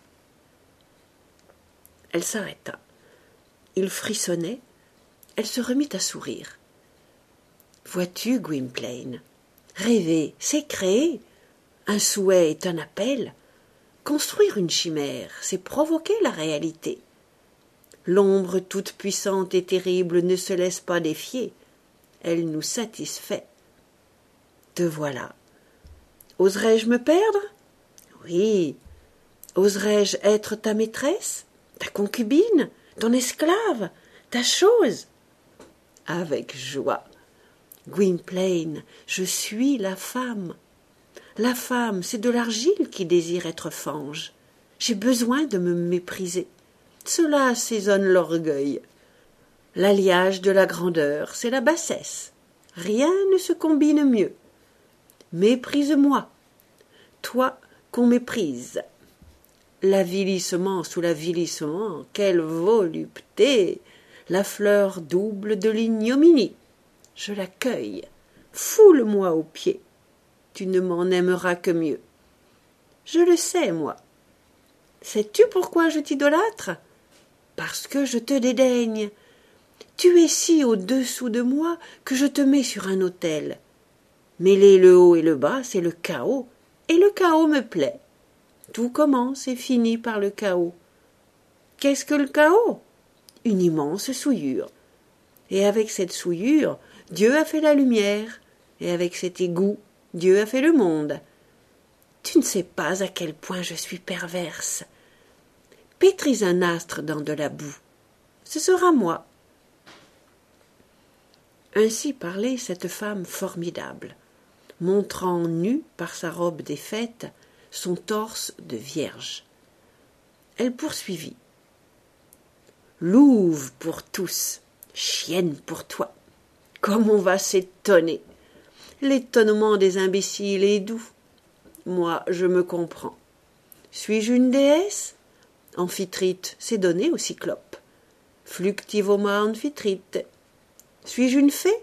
Elle s'arrêta. Il frissonnait. Elle se remit à sourire. Vois-tu, Gwynplaine, rêver, c'est créer. Un souhait est un appel. Construire une chimère, c'est provoquer la réalité. L'ombre toute puissante et terrible ne se laisse pas défier. Elle nous satisfait. Te voilà. Oserais-je me perdre? Oui. Oserais-je être ta maîtresse, ta concubine, ton esclave, ta chose? Avec joie. Gwynplaine, je suis la femme. La femme, c'est de l'argile qui désire être fange. J'ai besoin de me mépriser. Cela assaisonne l'orgueil. L'alliage de la grandeur, c'est la bassesse. Rien ne se combine mieux. Méprise-moi, toi qu'on méprise. L'avilissement sous l'avilissement, quelle volupté! La fleur double de l'ignominie. Je l'accueille. Foule-moi aux pieds. Tu ne m'en aimeras que mieux. Je le sais, moi. Sais-tu pourquoi je t'idolâtre? Parce que je te dédaigne. Tu es si au-dessous de moi que je te mets sur un autel. Mêler le haut et le bas, c'est le chaos, et le chaos me plaît. Tout commence et finit par le chaos. Qu'est-ce que le chaos? Une immense souillure. Et avec cette souillure, Dieu a fait la lumière, et avec cet égout, Dieu a fait le monde. Tu ne sais pas à quel point je suis perverse. Pétris un astre dans de la boue. Ce sera moi. Ainsi parlait cette femme formidable, montrant nue par sa robe des fêtes son torse de vierge. Elle poursuivit. Louve pour tous, chienne pour toi. Comme on va s'étonner. L'étonnement des imbéciles est doux. Moi, je me comprends. Suis-je une déesse? Amphitrite, c'est donné au cyclope. Fluctivoma amphitrite. Suis-je une fée?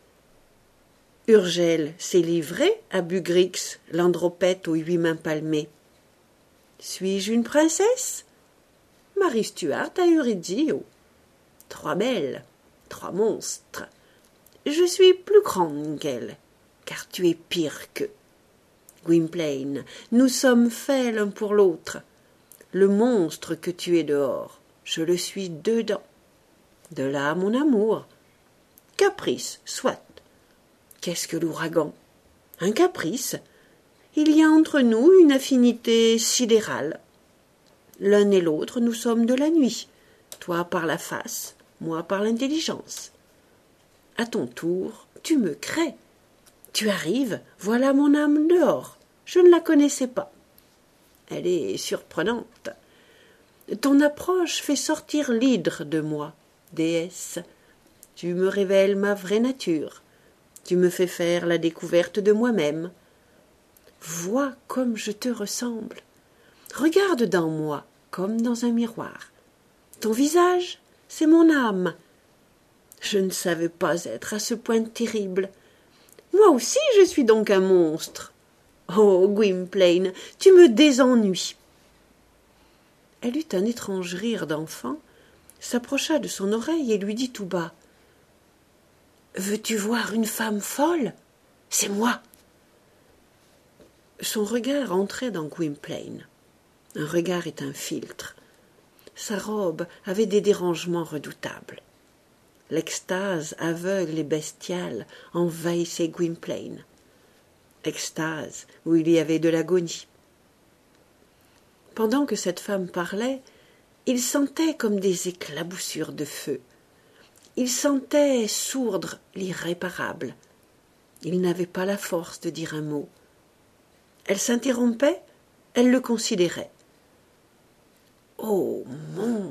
Urgel s'est livré à Bugrix, l'andropète aux 8 mains palmées. Suis-je une princesse? Marie Stuart à Eurydio. 3 belles, 3 monstres. Je suis plus grande qu'elle, car tu es pire qu'eux. Gwynplaine, nous sommes faits l'un pour l'autre. Le monstre que tu es dehors, je le suis dedans. De là mon amour. Caprice, soit. Qu'est-ce que l'ouragan? Un caprice. Il y a entre nous une affinité sidérale. L'un et l'autre, nous sommes de la nuit, toi par la face, moi par l'intelligence. À ton tour, tu me crais. Tu arrives, voilà mon âme dehors. Je ne la connaissais pas. Elle est surprenante. Ton approche fait sortir l'hydre de moi, déesse. Tu me révèles ma vraie nature. Tu me fais faire la découverte de moi-même. Vois comme je te ressemble. Regarde dans moi, comme dans un miroir. Ton visage, c'est mon âme. Je ne savais pas être à ce point terrible. Moi aussi, je suis donc un monstre. Oh, Gwynplaine, tu me désennuies. Elle eut un étrange rire d'enfant, s'approcha de son oreille et lui dit tout bas: « Veux-tu voir une femme folle? C'est moi. » Son regard entrait dans Gwynplaine. Un regard est un filtre. Sa robe avait des dérangements redoutables. L'extase aveugle et bestiale envahissait Gwynplaine. Extase où il y avait de l'agonie. Pendant que cette femme parlait, il sentait comme des éclaboussures de feu. Il sentait sourdre l'irréparable. Il n'avait pas la force de dire un mot. Elle s'interrompait, elle le considérait. « Oh, monstre !»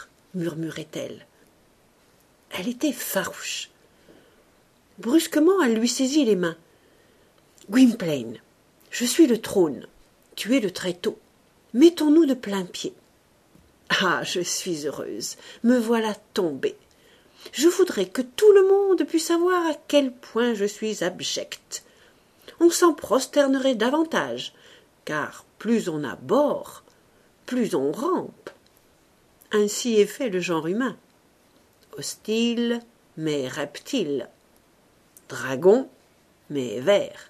murmurait-elle. Elle était farouche. Brusquement, elle lui saisit les mains. « Gwynplaine, je suis le trône, tu es le tréteau. Mettons-nous de plain-pied. »« Ah, je suis heureuse, me voilà tombée. Je voudrais que tout le monde puisse savoir à quel point je suis abjecte. On s'en prosternerait davantage, car plus on abhorre, plus on rampe. Ainsi est fait le genre humain. Hostile, mais reptile. Dragon, mais ver.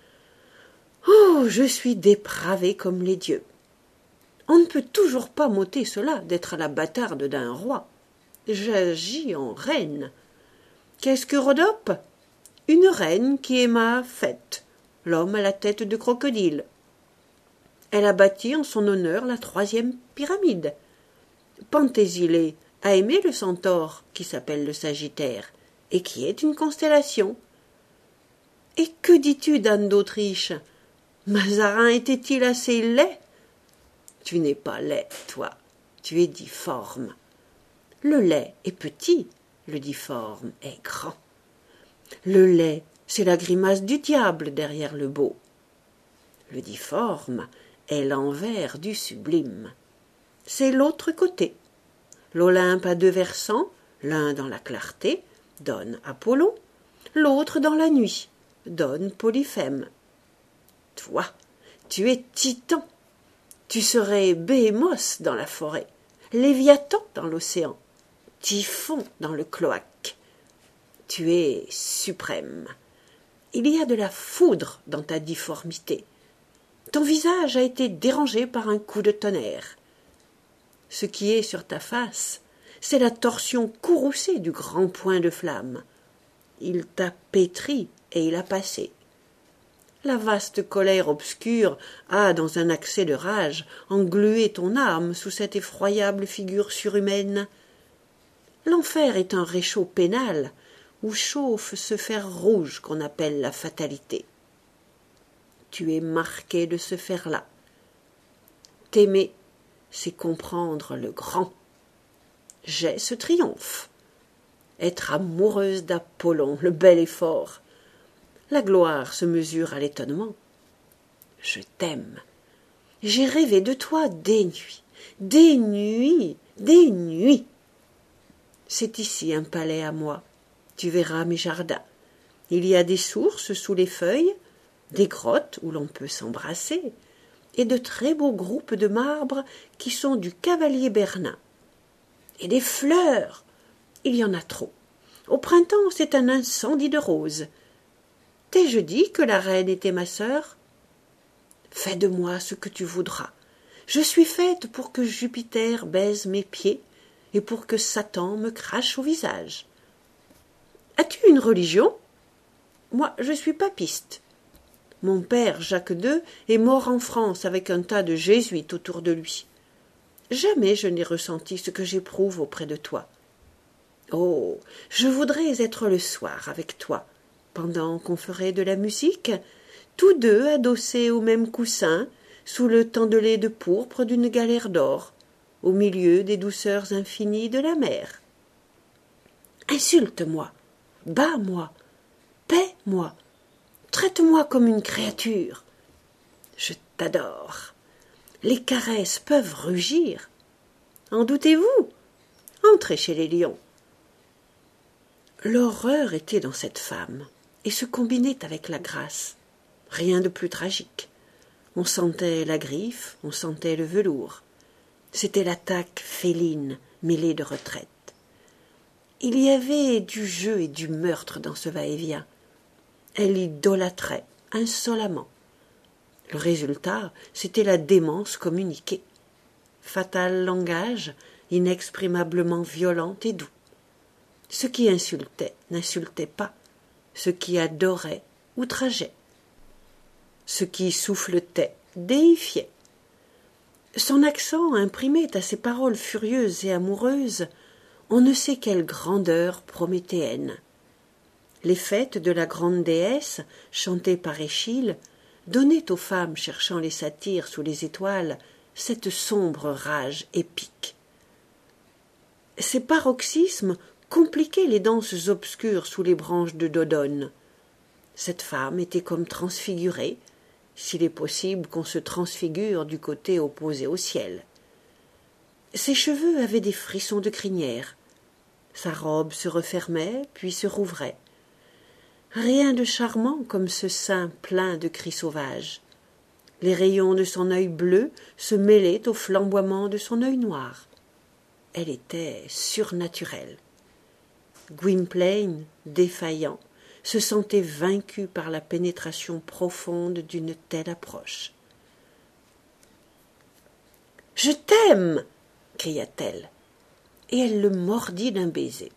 Oh, je suis dépravée comme les dieux. On ne peut toujours pas m'ôter cela d'être la bâtarde d'un roi. J'agis en reine. Qu'est-ce que Rhodope? Une reine qui est ma fête, l'homme à la tête de crocodile. Elle a bâti en son honneur la 3e pyramide. Penthésile a aimé le centaure qui s'appelle le Sagittaire et qui est une constellation. Et que dis-tu d'Anne d'Autriche? Mazarin était-il assez laid? Tu n'es pas laid, toi, tu es difforme. Le laid est petit, le difforme est grand. Le laid, c'est la grimace du diable derrière le beau. Le difforme est l'envers du sublime. C'est l'autre côté. L'Olympe a 2 versants, l'un dans la clarté, donne Apollon, l'autre dans la nuit, donne Polyphème. Toi, tu es Titan. Tu serais Béhémos dans la forêt, Léviathan dans l'océan, Typhon dans le cloaque. Tu es suprême. Il y a de la foudre dans ta difformité. Ton visage a été dérangé par un coup de tonnerre. Ce qui est sur ta face, c'est la torsion courroucée du grand point de flamme. Il t'a pétri et il a passé. La vaste colère obscure a, dans un accès de rage, englué ton âme sous cette effroyable figure surhumaine. L'enfer est un réchaud pénal où chauffe ce fer rouge qu'on appelle la fatalité. Tu es marqué de ce fer-là. T'aimer, c'est comprendre le grand. J'ai ce triomphe. Être amoureuse d'Apollon, le bel et fort. La gloire se mesure à l'étonnement. Je t'aime. J'ai rêvé de toi des nuits, des nuits, des nuits. C'est ici un palais à moi. Tu verras mes jardins. Il y a des sources sous les feuilles, des grottes où l'on peut s'embrasser, et de très beaux groupes de marbre qui sont du cavalier Bernin. Et des fleurs, il y en a trop. Au printemps, c'est un incendie de roses. T'ai-je dit que la reine était ma sœur? Fais de moi ce que tu voudras. Je suis faite pour que Jupiter baise mes pieds et pour que Satan me crache au visage. As-tu une religion? Moi, je suis papiste. Mon père, Jacques II, est mort en France avec un tas de jésuites autour de lui. Jamais je n'ai ressenti ce que j'éprouve auprès de toi. Oh, je voudrais être le soir avec toi, pendant qu'on ferait de la musique, tous deux adossés au même coussin, sous le tendelet de pourpre d'une galère d'or, au milieu des douceurs infinies de la mer. Insulte-moi, bats-moi, paie-moi, traite-moi comme une créature. Je t'adore. Les caresses peuvent rugir. En doutez-vous? Entrez chez les lions. L'horreur était dans cette femme, et se combinait avec la grâce. Rien de plus tragique. On sentait la griffe, on sentait le velours. C'était l'attaque féline, mêlée de retraite. Il y avait du jeu et du meurtre dans ce va-et-vient. Elle idolâtrait insolemment. Le résultat, c'était la démence communiquée. Fatal langage, inexprimablement violent et doux. Ce qui insultait n'insultait pas, ce qui adorait outrageait, ce qui souffletait déifiait. Son accent imprimait à ses paroles furieuses et amoureuses on ne sait quelle grandeur prométhéenne. Les fêtes de la grande déesse, chantées par Échille, donnaient aux femmes cherchant les satyres sous les étoiles cette sombre rage épique. Ces paroxysmes compliquaient les danses obscures sous les branches de Dodone. Cette femme était comme transfigurée, s'il est possible qu'on se transfigure du côté opposé au ciel. Ses cheveux avaient des frissons de crinière. Sa robe se refermait, puis se rouvrait. Rien de charmant comme ce sein plein de cris sauvages. Les rayons de son œil bleu se mêlaient au flamboiement de son œil noir. Elle était surnaturelle. Gwynplaine, défaillant, se sentait vaincu par la pénétration profonde d'une telle approche. « Je t'aime !» cria-t-elle, et elle le mordit d'un baiser.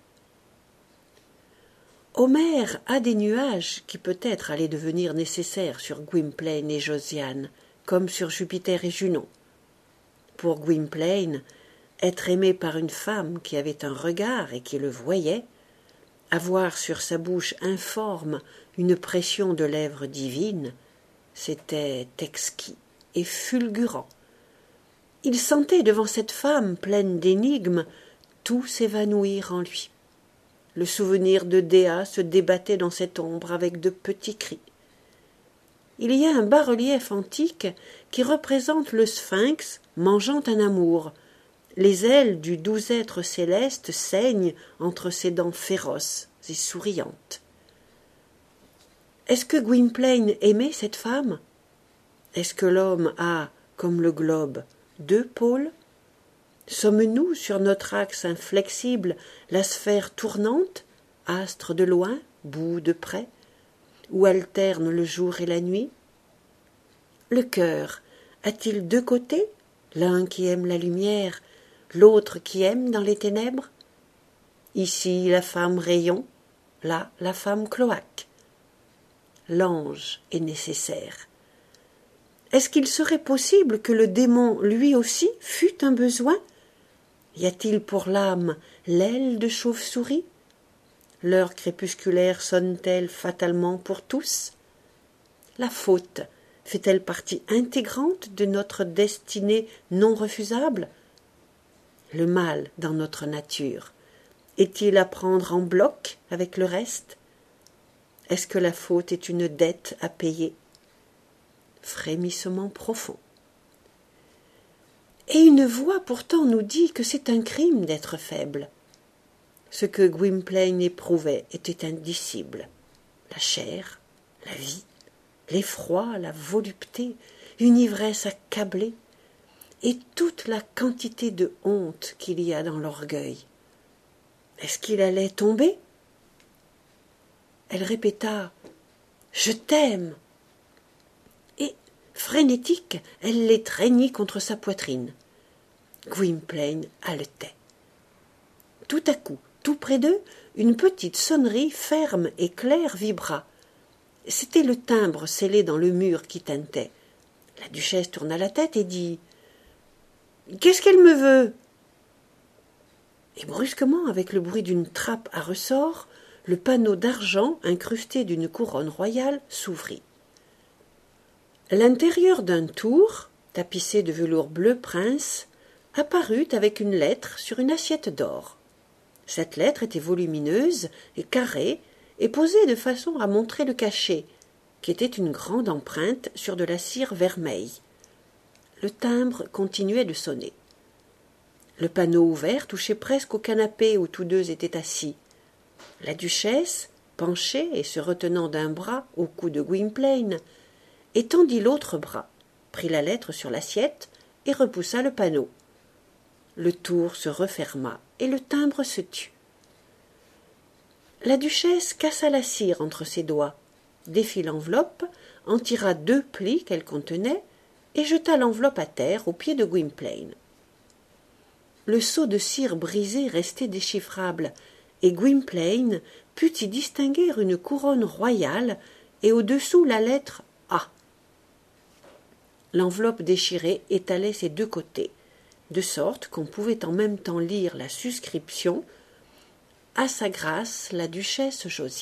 Homère a des nuages qui peut-être allaient devenir nécessaires sur Gwynplaine et Josiane, comme sur Jupiter et Junon. Pour Gwynplaine, être aimé par une femme qui avait un regard et qui le voyait, avoir sur sa bouche informe une pression de lèvres divines, c'était exquis et fulgurant. Il sentait devant cette femme pleine d'énigmes tout s'évanouir en lui. Le souvenir de Déa se débattait dans cette ombre avec de petits cris. Il y a un bas-relief antique qui représente le sphinx mangeant un amour. Les ailes du doux être céleste saignent entre ses dents féroces et souriantes. Est-ce que Gwynplaine aimait cette femme? Est-ce que l'homme a, comme le globe, deux pôles? Sommes-nous, sur notre axe inflexible, la sphère tournante, astre de loin, bout de près, où alternent le jour et la nuit? Le cœur a-t-il deux côtés, l'un qui aime la lumière, l'autre qui aime dans les ténèbres? Ici la femme rayon, là la femme cloaque. L'ange est nécessaire. Est-ce qu'il serait possible que le démon, lui aussi, fût un besoin? Y a-t-il pour l'âme l'aile de chauve-souris? L'heure crépusculaire sonne-t-elle fatalement pour tous? La faute fait-elle partie intégrante de notre destinée non refusable? Le mal dans notre nature est-il à prendre en bloc avec le reste? Est-ce que la faute est une dette à payer? Frémissement profond. Et une voix pourtant nous dit que c'est un crime d'être faible. Ce que Gwynplaine éprouvait était indicible. La chair, la vie, l'effroi, la volupté, une ivresse accablée, et toute la quantité de honte qu'il y a dans l'orgueil. Est-ce qu'il allait tomber? Elle répéta « Je t'aime !» Et Frénétique, elle l'étreignit contre sa poitrine. Gwynplaine haletait. Tout à coup, tout près d'eux, une petite sonnerie ferme et claire vibra. C'était le timbre scellé dans le mur qui tintait. La duchesse tourna la tête et dit « Qu'est-ce qu'elle me veut ?» Et brusquement, avec le bruit d'une trappe à ressort, le panneau d'argent incrusté d'une couronne royale s'ouvrit. L'intérieur d'un tour, tapissé de velours bleu prince, apparut avec une lettre sur une assiette d'or. Cette lettre était volumineuse et carrée et posée de façon à montrer le cachet, qui était une grande empreinte sur de la cire vermeille. Le timbre continuait de sonner. Le panneau ouvert touchait presque au canapé où tous deux étaient assis. La duchesse, penchée et se retenant d'un bras au cou de Gwynplaine, étendit l'autre bras, prit la lettre sur l'assiette et repoussa le panneau. Le tour se referma et le timbre se tut. La duchesse cassa la cire entre ses doigts, défit l'enveloppe, en tira 2 plis qu'elle contenait et jeta l'enveloppe à terre aux pieds de Gwynplaine. Le seau de cire brisé restait déchiffrable, et Gwynplaine put y distinguer une couronne royale et au-dessous la lettre A. L'enveloppe déchirée étalait ses 2 côtés, de sorte qu'on pouvait en même temps lire la suscription « À sa grâce la duchesse Josiane ».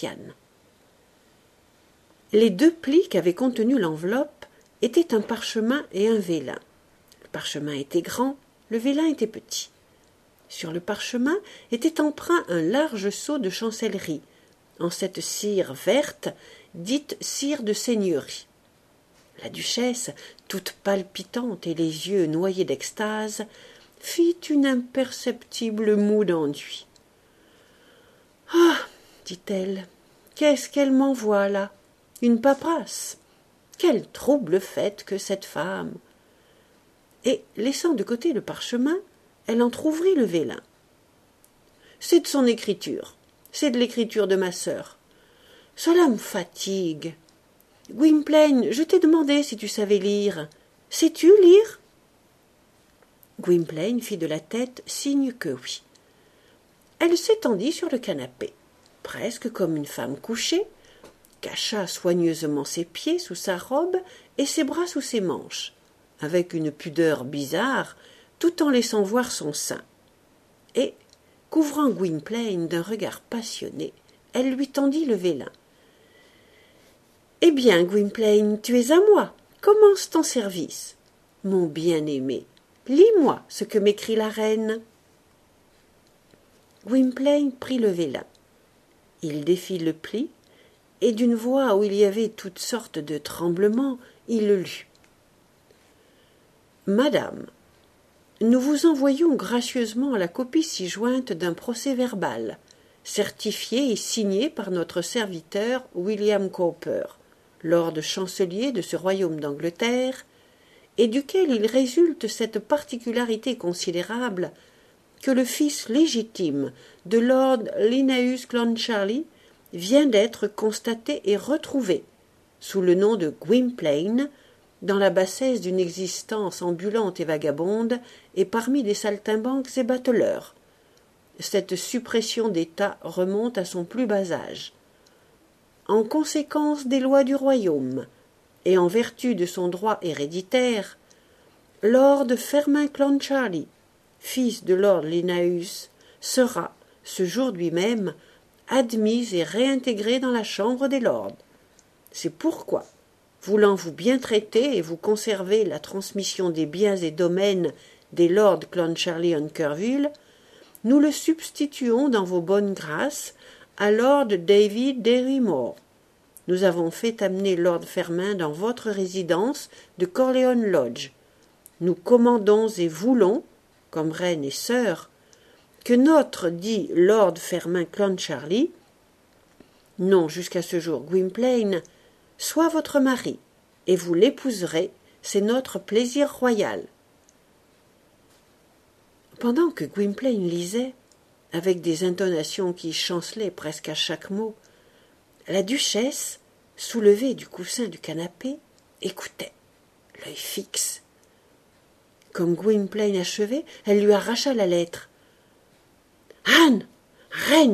Les 2 plis qu'avait contenus l'enveloppe étaient un parchemin et un vélin. Le parchemin était grand, le vélin était petit. Sur le parchemin était empreint un large sceau de chancellerie, en cette cire verte, dite cire de seigneurie. La duchesse, toute palpitante et les yeux noyés d'extase, fit une imperceptible moue d'enduit. « Ah !» dit-elle, « qu'est-ce qu'elle m'envoie là ? Une paperasse ! Quelle trouble faite que cette femme !» Et, laissant de côté le parchemin, elle entr'ouvrit le vélin. « C'est de son écriture, c'est de l'écriture de ma sœur. Cela me fatigue. Gwynplaine, je t'ai demandé si tu savais lire. Sais-tu lire ?» Gwynplaine fit de la tête signe que oui. Elle s'étendit sur le canapé, presque comme une femme couchée, cacha soigneusement ses pieds sous sa robe et ses bras sous ses manches, avec une pudeur bizarre, tout en laissant voir son sein. Et, couvrant Gwynplaine d'un regard passionné, elle lui tendit le vélin. « Eh bien, Gwynplaine, tu es à moi. Commence ton service. Mon bien-aimé, lis-moi ce que m'écrit la reine. » Gwynplaine prit le vélin. Il défit le pli, et d'une voix où il y avait toutes sortes de tremblements, il le lut. « Madame, nous vous envoyons gracieusement la copie ci-jointe d'un procès-verbal, certifié et signé par notre serviteur William Cowper, lord chancelier de ce royaume d'Angleterre, et duquel il résulte cette particularité considérable que le fils légitime de lord Linnaeus Clancharlie vient d'être constaté et retrouvé, sous le nom de Gwynplaine, dans la bassesse d'une existence ambulante et vagabonde, et parmi des saltimbanques et bateleurs. Cette suppression d'état remonte à son plus bas âge. En conséquence des lois du royaume, et en vertu de son droit héréditaire, lord Fermain Clancharlie, fils de lord Linnaeus, sera, ce jour lui-même, admis et réintégré dans la Chambre des lords. C'est pourquoi, voulant vous bien traiter et vous conserver la transmission des biens et domaines des lords Clancharlie Hunkerville, nous le substituons dans vos bonnes grâces à lord David Derrymore. Nous avons fait amener lord Fermain dans votre résidence de Corleone Lodge. Nous commandons et voulons, comme reine et sœur, que notre dit lord Fermain Clancharlie, non jusqu'à ce jour Gwynplaine, soit votre mari, et vous l'épouserez, c'est notre plaisir royal. » Pendant que Gwynplaine lisait, avec des intonations qui chancelaient presque à chaque mot, la duchesse, soulevée du coussin du canapé, écoutait. l'œil fixe. Comme Gwynplaine achevait, elle lui arracha la lettre. « Anne, reine !»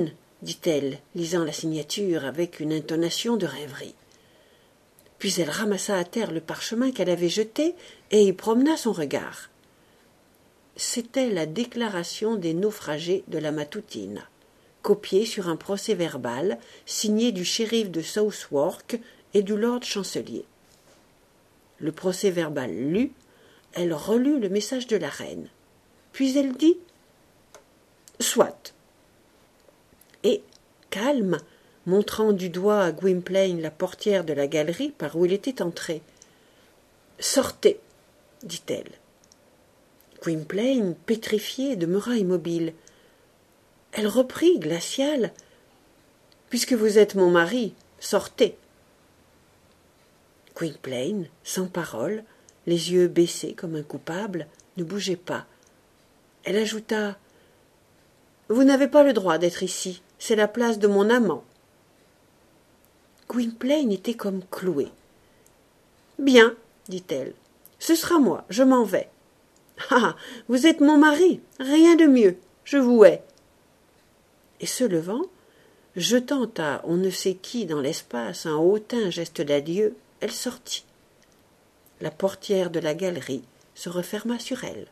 dit-elle, lisant la signature avec une intonation de rêverie. Puis elle ramassa à terre le parchemin qu'elle avait jeté et y promena son regard. C'était la déclaration des naufragés de la Matutina, copiée sur un procès-verbal signé du shérif de Southwark et du lord chancelier. Le procès-verbal lu, elle relut le message de la reine. Puis elle dit « Soit !» Et, calme, montrant du doigt à Gwynplaine la portière de la galerie par où il était entré. « Sortez !» dit-elle. Gwynplaine, pétrifiée, demeura immobile. Elle reprit, glaciale. « Puisque vous êtes mon mari, sortez !» Gwynplaine, sans parole, les yeux baissés comme un coupable, ne bougeait pas. Elle ajouta « Vous n'avez pas le droit d'être ici, c'est la place de mon amant. » Gwynplaine était comme clouée. « Bien, dit-elle, ce sera moi, je m'en vais. »« Ah, vous êtes mon mari, rien de mieux, je vous hais. » Et se levant, jetant à on ne sait qui dans l'espace un hautain geste d'adieu, elle sortit. La portière de la galerie se referma sur elle.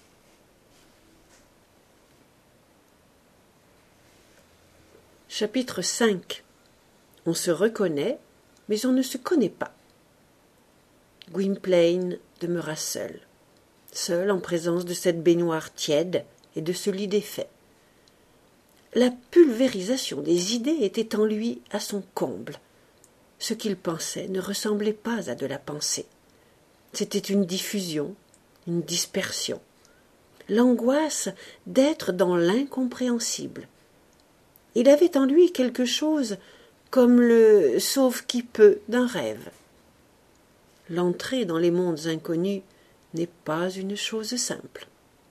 Chapitre 5. On se reconnaît, mais on ne se connaît pas. Gwynplaine demeura seul en présence de cette baignoire tiède et de ce lit défait. La pulvérisation des idées était en lui à son comble. Ce qu'il pensait ne ressemblait pas à de la pensée. C'était une diffusion, une dispersion. L'angoisse d'être dans l'incompréhensible. Il avait en lui quelque chose comme le sauve-qui-peut d'un rêve. L'entrée dans les mondes inconnus n'est pas une chose simple.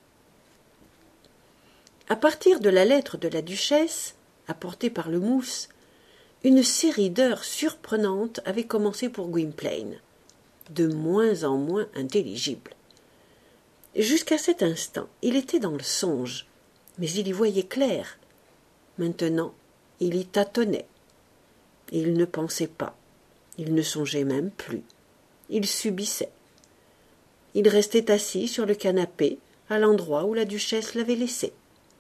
À partir de la lettre de la duchesse, apportée par le mousse, une série d'heures surprenantes avait commencé pour Gwynplaine, de moins en moins intelligible. Jusqu'à cet instant, il était dans le songe, mais il y voyait clair. Maintenant, il y tâtonnait. Il ne pensait pas, il ne songeait même plus, il subissait. Il restait assis sur le canapé, à l'endroit où la duchesse l'avait laissé.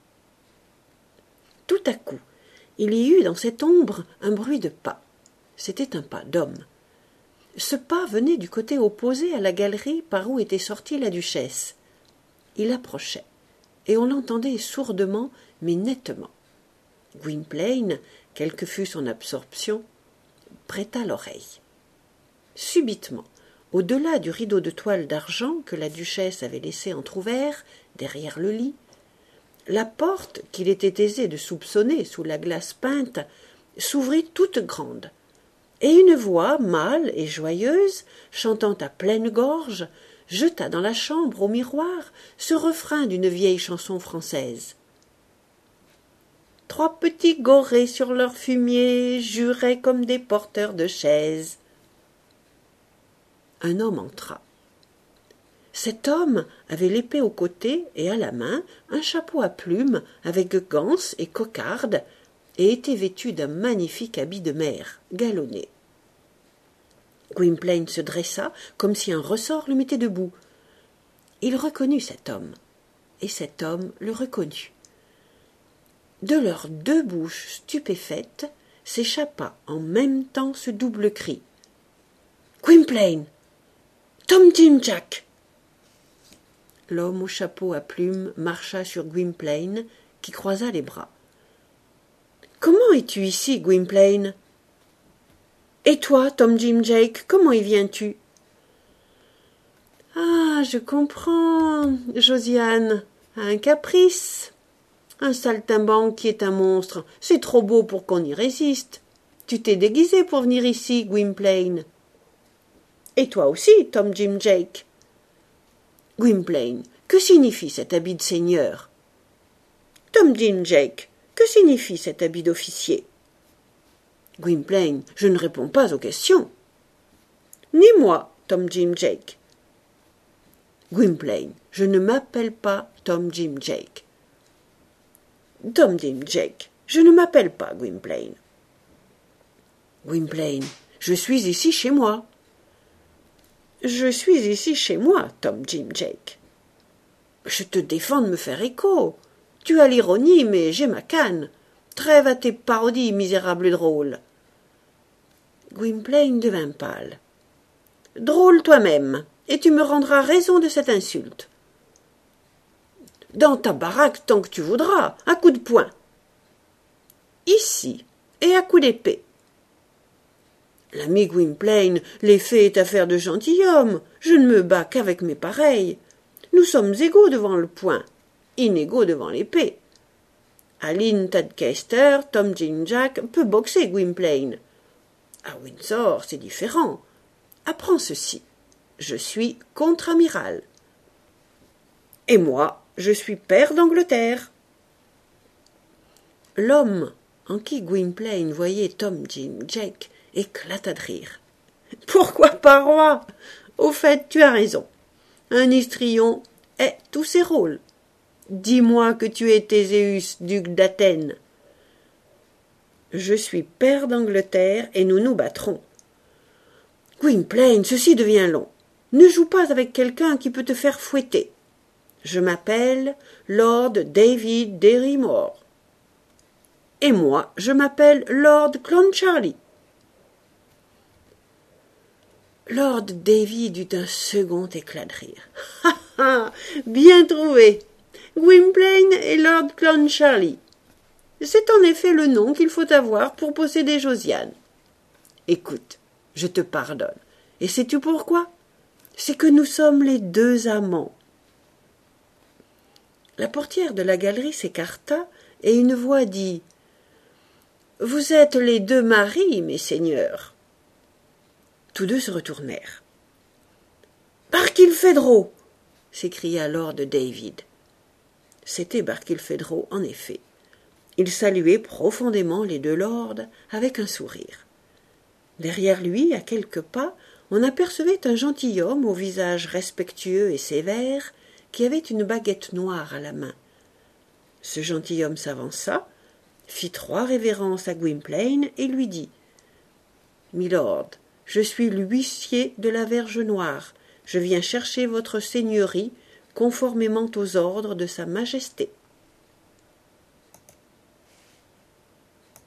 Tout à coup, il y eut dans cette ombre un bruit de pas. C'était un pas d'homme. Ce pas venait du côté opposé à la galerie par où était sortie la duchesse. Il approchait, et on l'entendait sourdement mais nettement. Gwynplaine, quelle que fût son absorption, prêta l'oreille. Subitement, au-delà du rideau de toile d'argent que la duchesse avait laissé entr'ouvert derrière le lit, la porte qu'il était aisé de soupçonner sous la glace peinte s'ouvrit toute grande, et une voix mâle et joyeuse, chantant à pleine gorge, jeta dans la chambre au miroir ce refrain d'une vieille chanson française. « Trois petits gorés sur leur fumier juraient comme des porteurs de chaises. » Un homme entra. Cet homme avait l'épée au côté et à la main un chapeau à plumes avec ganses et cocarde et était vêtu d'un magnifique habit de mer, galonné. Gwynplaine se dressa comme si un ressort le mettait debout. Il reconnut cet homme, et cet homme le reconnut. De leurs deux bouches stupéfaites s'échappa en même temps ce double cri. « Gwynplaine ! Tom Jim Jack !» L'homme au chapeau à plumes marcha sur Gwynplaine, qui croisa les bras. « Comment es-tu ici, Gwynplaine ? Et toi, Tom Jim Jake, comment y viens-tu ? » ?»« Ah, je comprends, Josiane, un caprice. Un saltimbanque qui est un monstre, c'est trop beau pour qu'on y résiste. Tu t'es déguisé pour venir ici, Gwynplaine. Et toi aussi, Tom Jim Jake. Gwynplaine, que signifie cet habit de seigneur ? Tom Jim Jake, que signifie cet habit d'officier ? Gwynplaine, je ne réponds pas aux questions. Ni moi, Tom Jim Jake. Gwynplaine, je ne m'appelle pas Tom Jim Jake. Tom Jim Jake, je ne m'appelle pas Gwynplaine. Gwynplaine, je suis ici chez moi. Je suis ici chez moi, Tom Jim Jake. Je te défends de me faire écho. Tu as l'ironie, mais j'ai ma canne. Trêve à tes parodies, misérable drôle. Gwynplaine devint pâle. Drôle toi-même, et tu me rendras raison de cette insulte. Dans ta baraque tant que tu voudras, à coups de poing. Ici, et à coups d'épée. L'ami Gwynplaine, l'effet est affaire de gentilhomme. Je ne me bats qu'avec mes pareils. Nous sommes égaux devant le poing, inégaux devant l'épée. Aline Tadcaster, Tom Jim Jack peut boxer Gwynplaine. À Windsor, c'est différent. Apprends ceci. Je suis contre-amiral. Et moi, je suis pair d'Angleterre. L'homme en qui Gwynplaine voyait Tom Jim Jack éclata de rire. Pourquoi pas roi? Au fait, tu as raison. Un histrion est tous ses rôles. Dis-moi que tu es Théséus, duc d'Athènes. Je suis pair d'Angleterre et nous nous battrons. Gwynplaine, ceci devient long. Ne joue pas avec quelqu'un qui peut te faire fouetter. Je m'appelle Lord David Derrymore. Et moi, je m'appelle Lord Clancharlie. Lord David eut un second éclat de rire. « Ha ha, bien trouvé. Gwynplaine et Lord Clancharlie. C'est en effet le nom qu'il faut avoir pour posséder Josiane. Écoute, je te pardonne. Et sais-tu pourquoi? C'est que nous sommes les deux amants. » La portière de la galerie s'écarta et une voix dit « Vous êtes les deux maris, mes seigneurs. » Tous deux se retournèrent. « Barkilphedro !» s'écria Lord David. C'était Barkilphedro, en effet. Il saluait profondément les deux lords avec un sourire. Derrière lui, à quelques pas, on apercevait un gentilhomme au visage respectueux et sévère qui avait une baguette noire à la main. Ce gentilhomme s'avança, fit 3 révérences à Gwynplaine et lui dit « Milord, je suis l'huissier de la Verge Noire. Je viens chercher votre seigneurie conformément aux ordres de sa Majesté. »